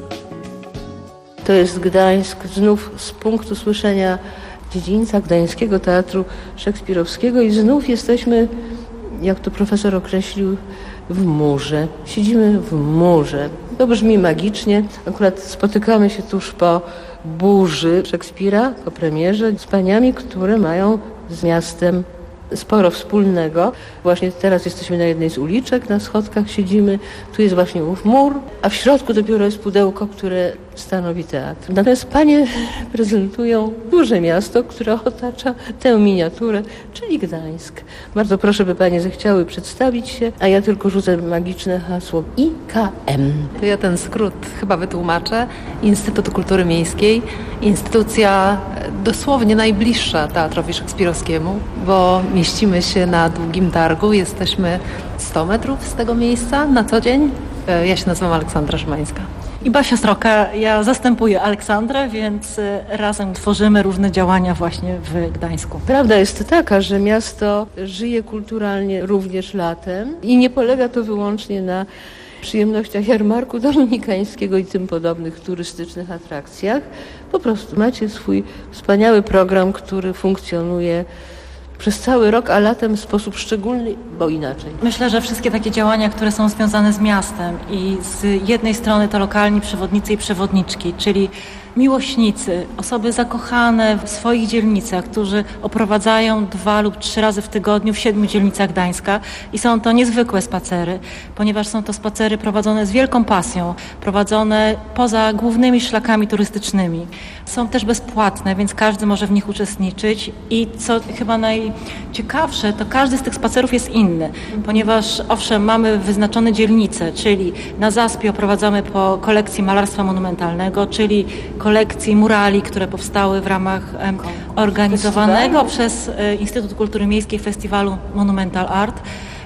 To jest Gdańsk znów z punktu słyszenia dziedzińca Gdańskiego Teatru Szekspirowskiego i znów jesteśmy, jak to profesor określił, w murze. Siedzimy w murze. To brzmi magicznie. Akurat spotykamy się tuż po burzy Szekspira, po premierze, z paniami, które mają z miastem sporo wspólnego. Właśnie teraz jesteśmy na jednej z uliczek, na schodkach siedzimy. Tu jest właśnie ów mur, a w środku dopiero jest pudełko, które stanowi teatr. Natomiast panie prezentują duże miasto, które otacza tę miniaturę, czyli Gdańsk. Bardzo proszę, by panie zechciały przedstawić się, a ja tylko rzucę magiczne hasło I K M. To ja ten skrót chyba wytłumaczę. Instytut Kultury Miejskiej. Instytucja dosłownie najbliższa Teatrowi Szekspirowskiemu, bo mieścimy się na Długim Targu. Jesteśmy sto metrów z tego miejsca na co dzień. Ja się nazywam Aleksandra Szymańska. I Basia Sroka, ja zastępuję Aleksandrę, więc razem tworzymy różne działania właśnie w Gdańsku. Prawda jest taka, że miasto żyje kulturalnie również latem i nie polega to wyłącznie na przyjemnościach jarmarku dominikańskiego i tym podobnych turystycznych atrakcjach. Po prostu macie swój wspaniały program, który funkcjonuje przez cały rok, a latem w sposób szczególny, bo inaczej. Myślę, że wszystkie takie działania, które są związane z miastem i z jednej strony to lokalni przewodnicy i przewodniczki, czyli miłośnicy, osoby zakochane w swoich dzielnicach, którzy oprowadzają dwa lub trzy razy w tygodniu w siedmiu dzielnicach Gdańska i są to niezwykłe spacery, ponieważ są to spacery prowadzone z wielką pasją, prowadzone poza głównymi szlakami turystycznymi. Są też bezpłatne, więc każdy może w nich uczestniczyć i co chyba najciekawsze, to każdy z tych spacerów jest inny, ponieważ owszem, mamy wyznaczone dzielnice, czyli na Zaspie oprowadzamy po kolekcji malarstwa monumentalnego, czyli kolekcji murali, które powstały w ramach em, organizowanego przez e, Instytut Kultury Miejskiej Festiwalu Monumental Art.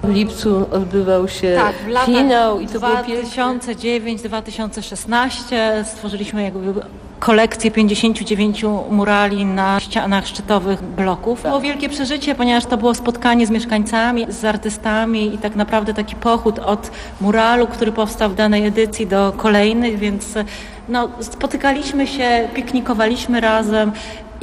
W lipcu odbywał się Tak, w latach finał i to było dwa tysiące dziewiąty do dwa tysiące szesnastego stworzyliśmy jakby kolekcję pięćdziesięciu dziewięciu murali na ścianach szczytowych bloków. Było wielkie przeżycie, ponieważ to było spotkanie z mieszkańcami, z artystami i tak naprawdę taki pochód od muralu, który powstał w danej edycji, do kolejnych, więc no, spotykaliśmy się, piknikowaliśmy razem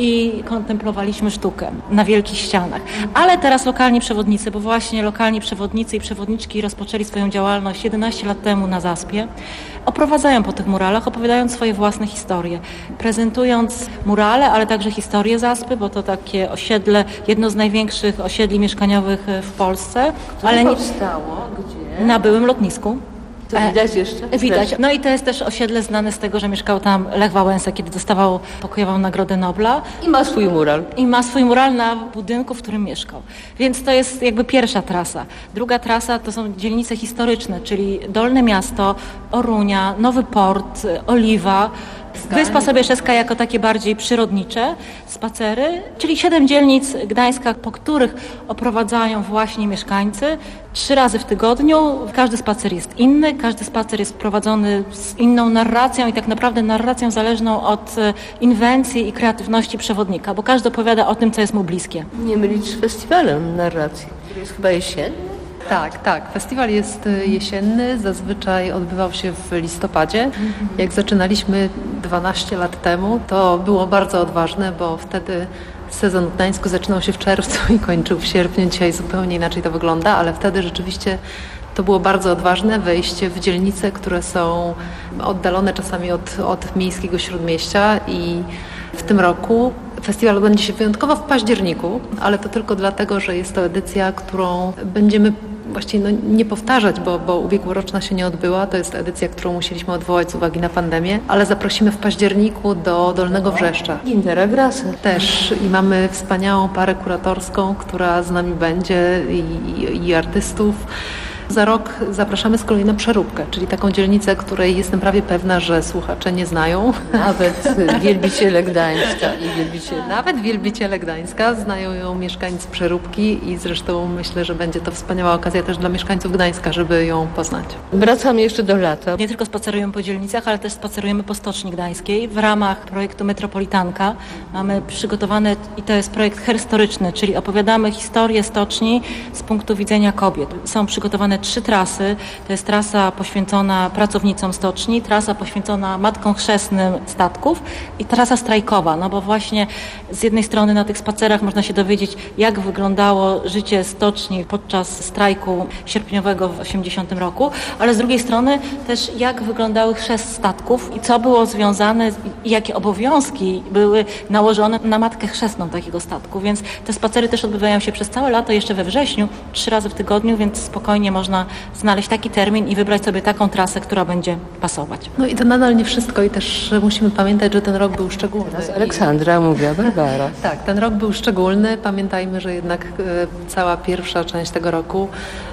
i kontemplowaliśmy sztukę na wielkich ścianach. Ale teraz lokalni przewodnicy, bo właśnie lokalni przewodnicy i przewodniczki rozpoczęli swoją działalność jedenaście lat temu na Zaspie, oprowadzają po tych muralach, opowiadając swoje własne historie, prezentując murale, ale także historię Zaspy, bo to takie osiedle, jedno z największych osiedli mieszkaniowych w Polsce. Które ale nie powstało gdzie? Na byłym lotnisku. To widać jeszcze? Widać. No i to jest też osiedle znane z tego, że mieszkał tam Lech Wałęsa, kiedy dostawał pokojową Nagrodę Nobla. I ma swój mural. I ma swój mural na budynku, w którym mieszkał. Więc to jest jakby pierwsza trasa. Druga trasa to są dzielnice historyczne, czyli Dolne Miasto, Orunia, Nowy Port, Oliwa, Wyspa Sobieszewska jako takie bardziej przyrodnicze spacery, czyli siedem dzielnic Gdańska, po których oprowadzają właśnie mieszkańcy trzy razy w tygodniu. Każdy spacer jest inny, każdy spacer jest prowadzony z inną narracją i tak naprawdę narracją zależną od inwencji i kreatywności przewodnika, bo każdy opowiada o tym, co jest mu bliskie. Nie mylić z festiwalem narracji, który jest chyba jesienny. Tak, tak. Festiwal jest jesienny, zazwyczaj odbywał się w listopadzie. Jak zaczynaliśmy dwanaście lat temu, to było bardzo odważne, bo wtedy sezon w Gdańsku zaczynał się w czerwcu i kończył w sierpniu. Dzisiaj zupełnie inaczej to wygląda, ale wtedy rzeczywiście to było bardzo odważne wejście w dzielnice, które są oddalone czasami od, od miejskiego śródmieścia i w tym roku festiwal odbędzie się wyjątkowo w październiku, ale to tylko dlatego, że jest to edycja, którą będziemy właściwie no, nie powtarzać, bo, bo ubiegłoroczna się nie odbyła. To jest edycja, którą musieliśmy odwołać z uwagi na pandemię, ale zaprosimy w październiku do Dolnego Wrzeszcza. Gintera Grasa. Też. I mamy wspaniałą parę kuratorską, która z nami będzie i, i, i artystów. Za rok zapraszamy z kolei na Przeróbkę, czyli taką dzielnicę, której jestem prawie pewna, że słuchacze nie znają. Nawet wielbiciele Gdańska i wielbiciele. Nawet wielbiciele Gdańska znają ją mieszkańcy Przeróbki i zresztą myślę, że będzie to wspaniała okazja też dla mieszkańców Gdańska, żeby ją poznać. Wracamy jeszcze do lata. Nie tylko spacerujemy po dzielnicach, ale też spacerujemy po Stoczni Gdańskiej. W ramach projektu Metropolitanka mamy przygotowane, i to jest projekt historyczny, czyli opowiadamy historię stoczni z punktu widzenia kobiet. Są przygotowane trzy trasy. To jest trasa poświęcona pracownicom stoczni, trasa poświęcona matkom chrzestnym statków i trasa strajkowa, no bo właśnie z jednej strony na tych spacerach można się dowiedzieć, jak wyglądało życie stoczni podczas strajku sierpniowego w osiemdziesiątym roku, ale z drugiej strony też jak wyglądały chrzest statków i co było związane i jakie obowiązki były nałożone na matkę chrzestną takiego statku, więc te spacery też odbywają się przez całe lato, jeszcze we wrześniu, trzy razy w tygodniu, więc spokojnie można znaleźć taki termin i wybrać sobie taką trasę, która będzie pasować. No i to nadal nie wszystko i też musimy pamiętać, że ten rok był szczególny. Teraz Aleksandra mówiła Barbara. Tak, ten rok był szczególny. Pamiętajmy, że jednak e, cała pierwsza część tego roku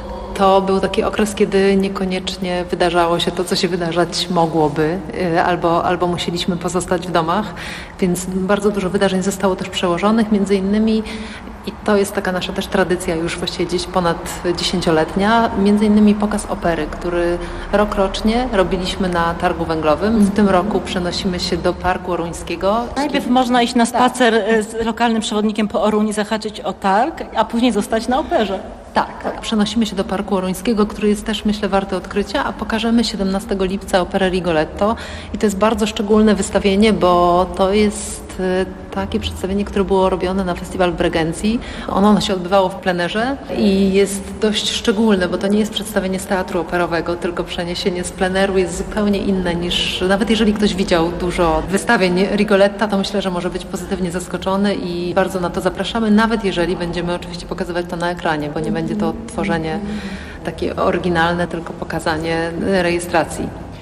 to był taki okres, kiedy niekoniecznie wydarzało się to, co się wydarzać mogłoby, albo, albo musieliśmy pozostać w domach, więc bardzo dużo wydarzeń zostało też przełożonych, między innymi i to jest taka nasza też tradycja już właściwie gdzieś ponad dziesięcioletnia, między innymi pokaz opery, który rok rocznie robiliśmy na Targu Węglowym. W tym roku przenosimy się do Parku Oruńskiego. Najpierw można iść na spacer z lokalnym przewodnikiem po Oruni, zahaczyć o targ, a później zostać na operze. Tak, tak. Przenosimy się do Parku Oruńskiego, który jest też, myślę, warty odkrycia, a pokażemy siedemnastego lipca operę Rigoletto i to jest bardzo szczególne wystawienie, bo to jest takie przedstawienie, które było robione na festiwal w Bregencji. Ono się odbywało w plenerze i jest dość szczególne, bo to nie jest przedstawienie z teatru operowego, tylko przeniesienie z pleneru jest zupełnie inne niż, nawet jeżeli ktoś widział dużo wystawień Rigoletta, to myślę, że może być pozytywnie zaskoczony i bardzo na to zapraszamy, nawet jeżeli będziemy oczywiście pokazywać to na ekranie, bo nie będzie to tworzenie takie oryginalne, tylko pokazanie rejestracji.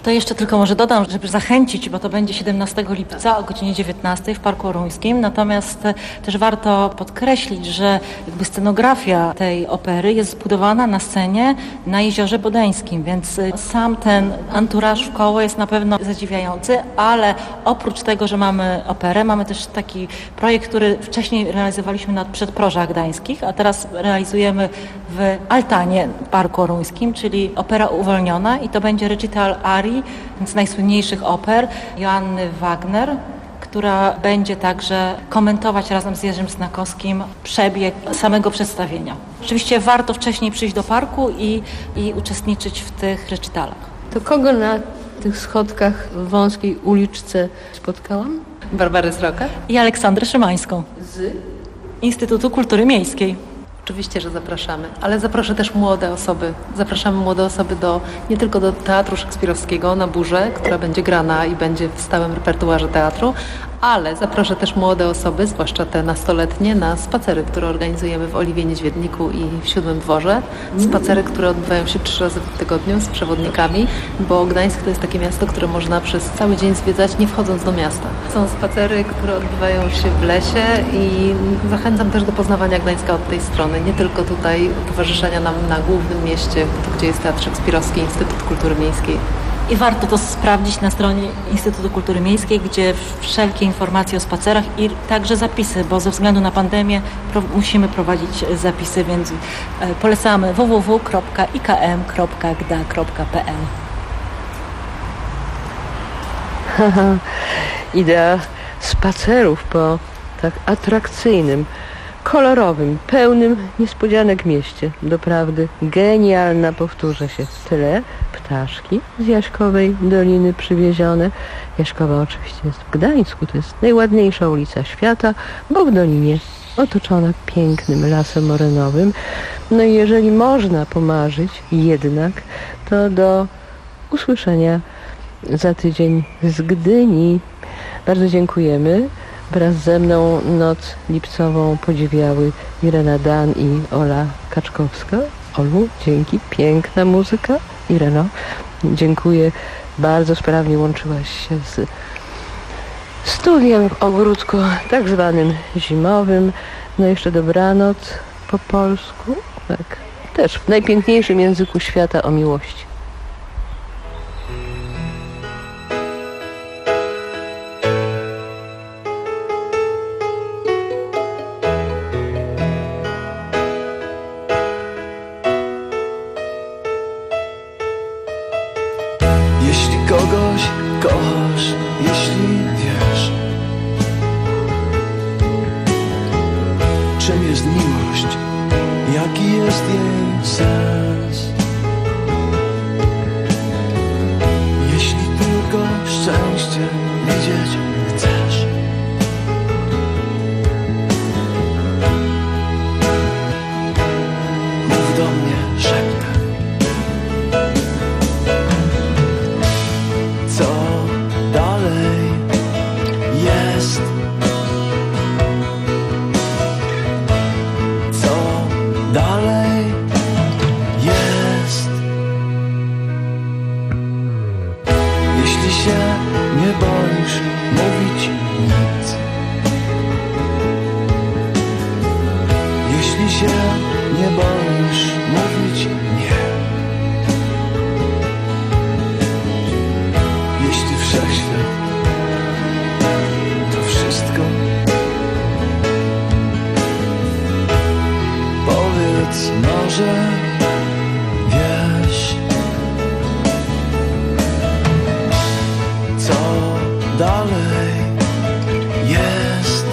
To jeszcze tylko może dodam, żeby zachęcić, bo to będzie siedemnastego lipca o godzinie dziewiętnastej w Parku Oruńskim. Natomiast też warto podkreślić, że jakby scenografia tej opery jest zbudowana na scenie na Jeziorze Bodeńskim, więc sam ten anturaż wkoło jest na pewno zadziwiający, ale oprócz tego, że mamy operę, mamy też taki projekt, który wcześniej realizowaliśmy na przedprożach gdańskich, a teraz realizujemy w altanie Parku Oruńskim, czyli opera uwolniona i to będzie recital arii z najsłynniejszych oper Joanny Wagner, która będzie także komentować razem z Jerzym Snakowskim przebieg samego przedstawienia. Oczywiście warto wcześniej przyjść do parku i, i uczestniczyć w tych recitalach. To kogo na tych schodkach w wąskiej uliczce spotkałam? Barbarę Sroka I Aleksandrę Szymańską z Instytutu Kultury Miejskiej. Oczywiście, że zapraszamy, ale zaproszę też młode osoby. Zapraszamy młode osoby do, nie tylko do Teatru Szekspirowskiego na Burzę, która będzie grana i będzie w stałym repertuarze teatru, ale zaproszę też młode osoby, zwłaszcza te nastoletnie, na spacery, które organizujemy w Oliwie Niedźwiedniku i w Siódmym Dworze. Spacery, które odbywają się trzy razy w tygodniu z przewodnikami, bo Gdańsk to jest takie miasto, które można przez cały dzień zwiedzać, nie wchodząc do miasta. Są spacery, które odbywają się w lesie i zachęcam też do poznawania Gdańska od tej strony, nie tylko tutaj towarzyszenia nam na głównym mieście, gdzie jest Teatr Szekspirowski, Instytut Kultury Miejskiej. I warto to sprawdzić na stronie Instytutu Kultury Miejskiej, gdzie wszelkie informacje o spacerach i także zapisy, bo ze względu na pandemię pro, musimy prowadzić zapisy, więc e, polecamy w w w kropka i k m kropka g d a kropka p l. Idea spacerów po tak atrakcyjnym, kolorowym, pełnym niespodzianek mieście. Doprawdy genialna, powtórzę się. Tyle ptaszki z Jaśkowej Doliny przywiezione. Jaśkowa oczywiście jest w Gdańsku, to jest najładniejsza ulica świata, bo w Dolinie otoczona pięknym lasem morenowym. No i jeżeli można pomarzyć jednak, to do usłyszenia za tydzień z Gdyni. Bardzo dziękujemy. Wraz ze mną noc lipcową podziwiały Irena Dan i Ola Kaczkowska. Olu, dzięki. Piękna muzyka. Ireno, dziękuję. Bardzo sprawnie łączyłaś się z studiem w ogródku tak zwanym zimowym. No jeszcze dobranoc po polsku. Tak. Też w najpiękniejszym języku świata o miłości. Jeśli kogoś kochasz, jeśli wiesz, czym jest miłość, jaki jest jej sens, jeśli tylko szczęście widzieć chcesz, mów do mnie szeptem. Co dalej jest? Co dalej jest? Jeśli się nie boisz mówić nic, jeśli się nie boisz mówić nie, jeśli wszechświat to wszystko, powiedz może wiesz, co dalej jest,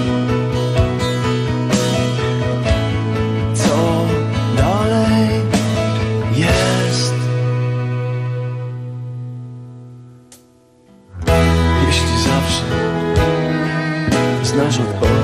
co dalej jest. Jeśli zawsze znasz odpowiedź,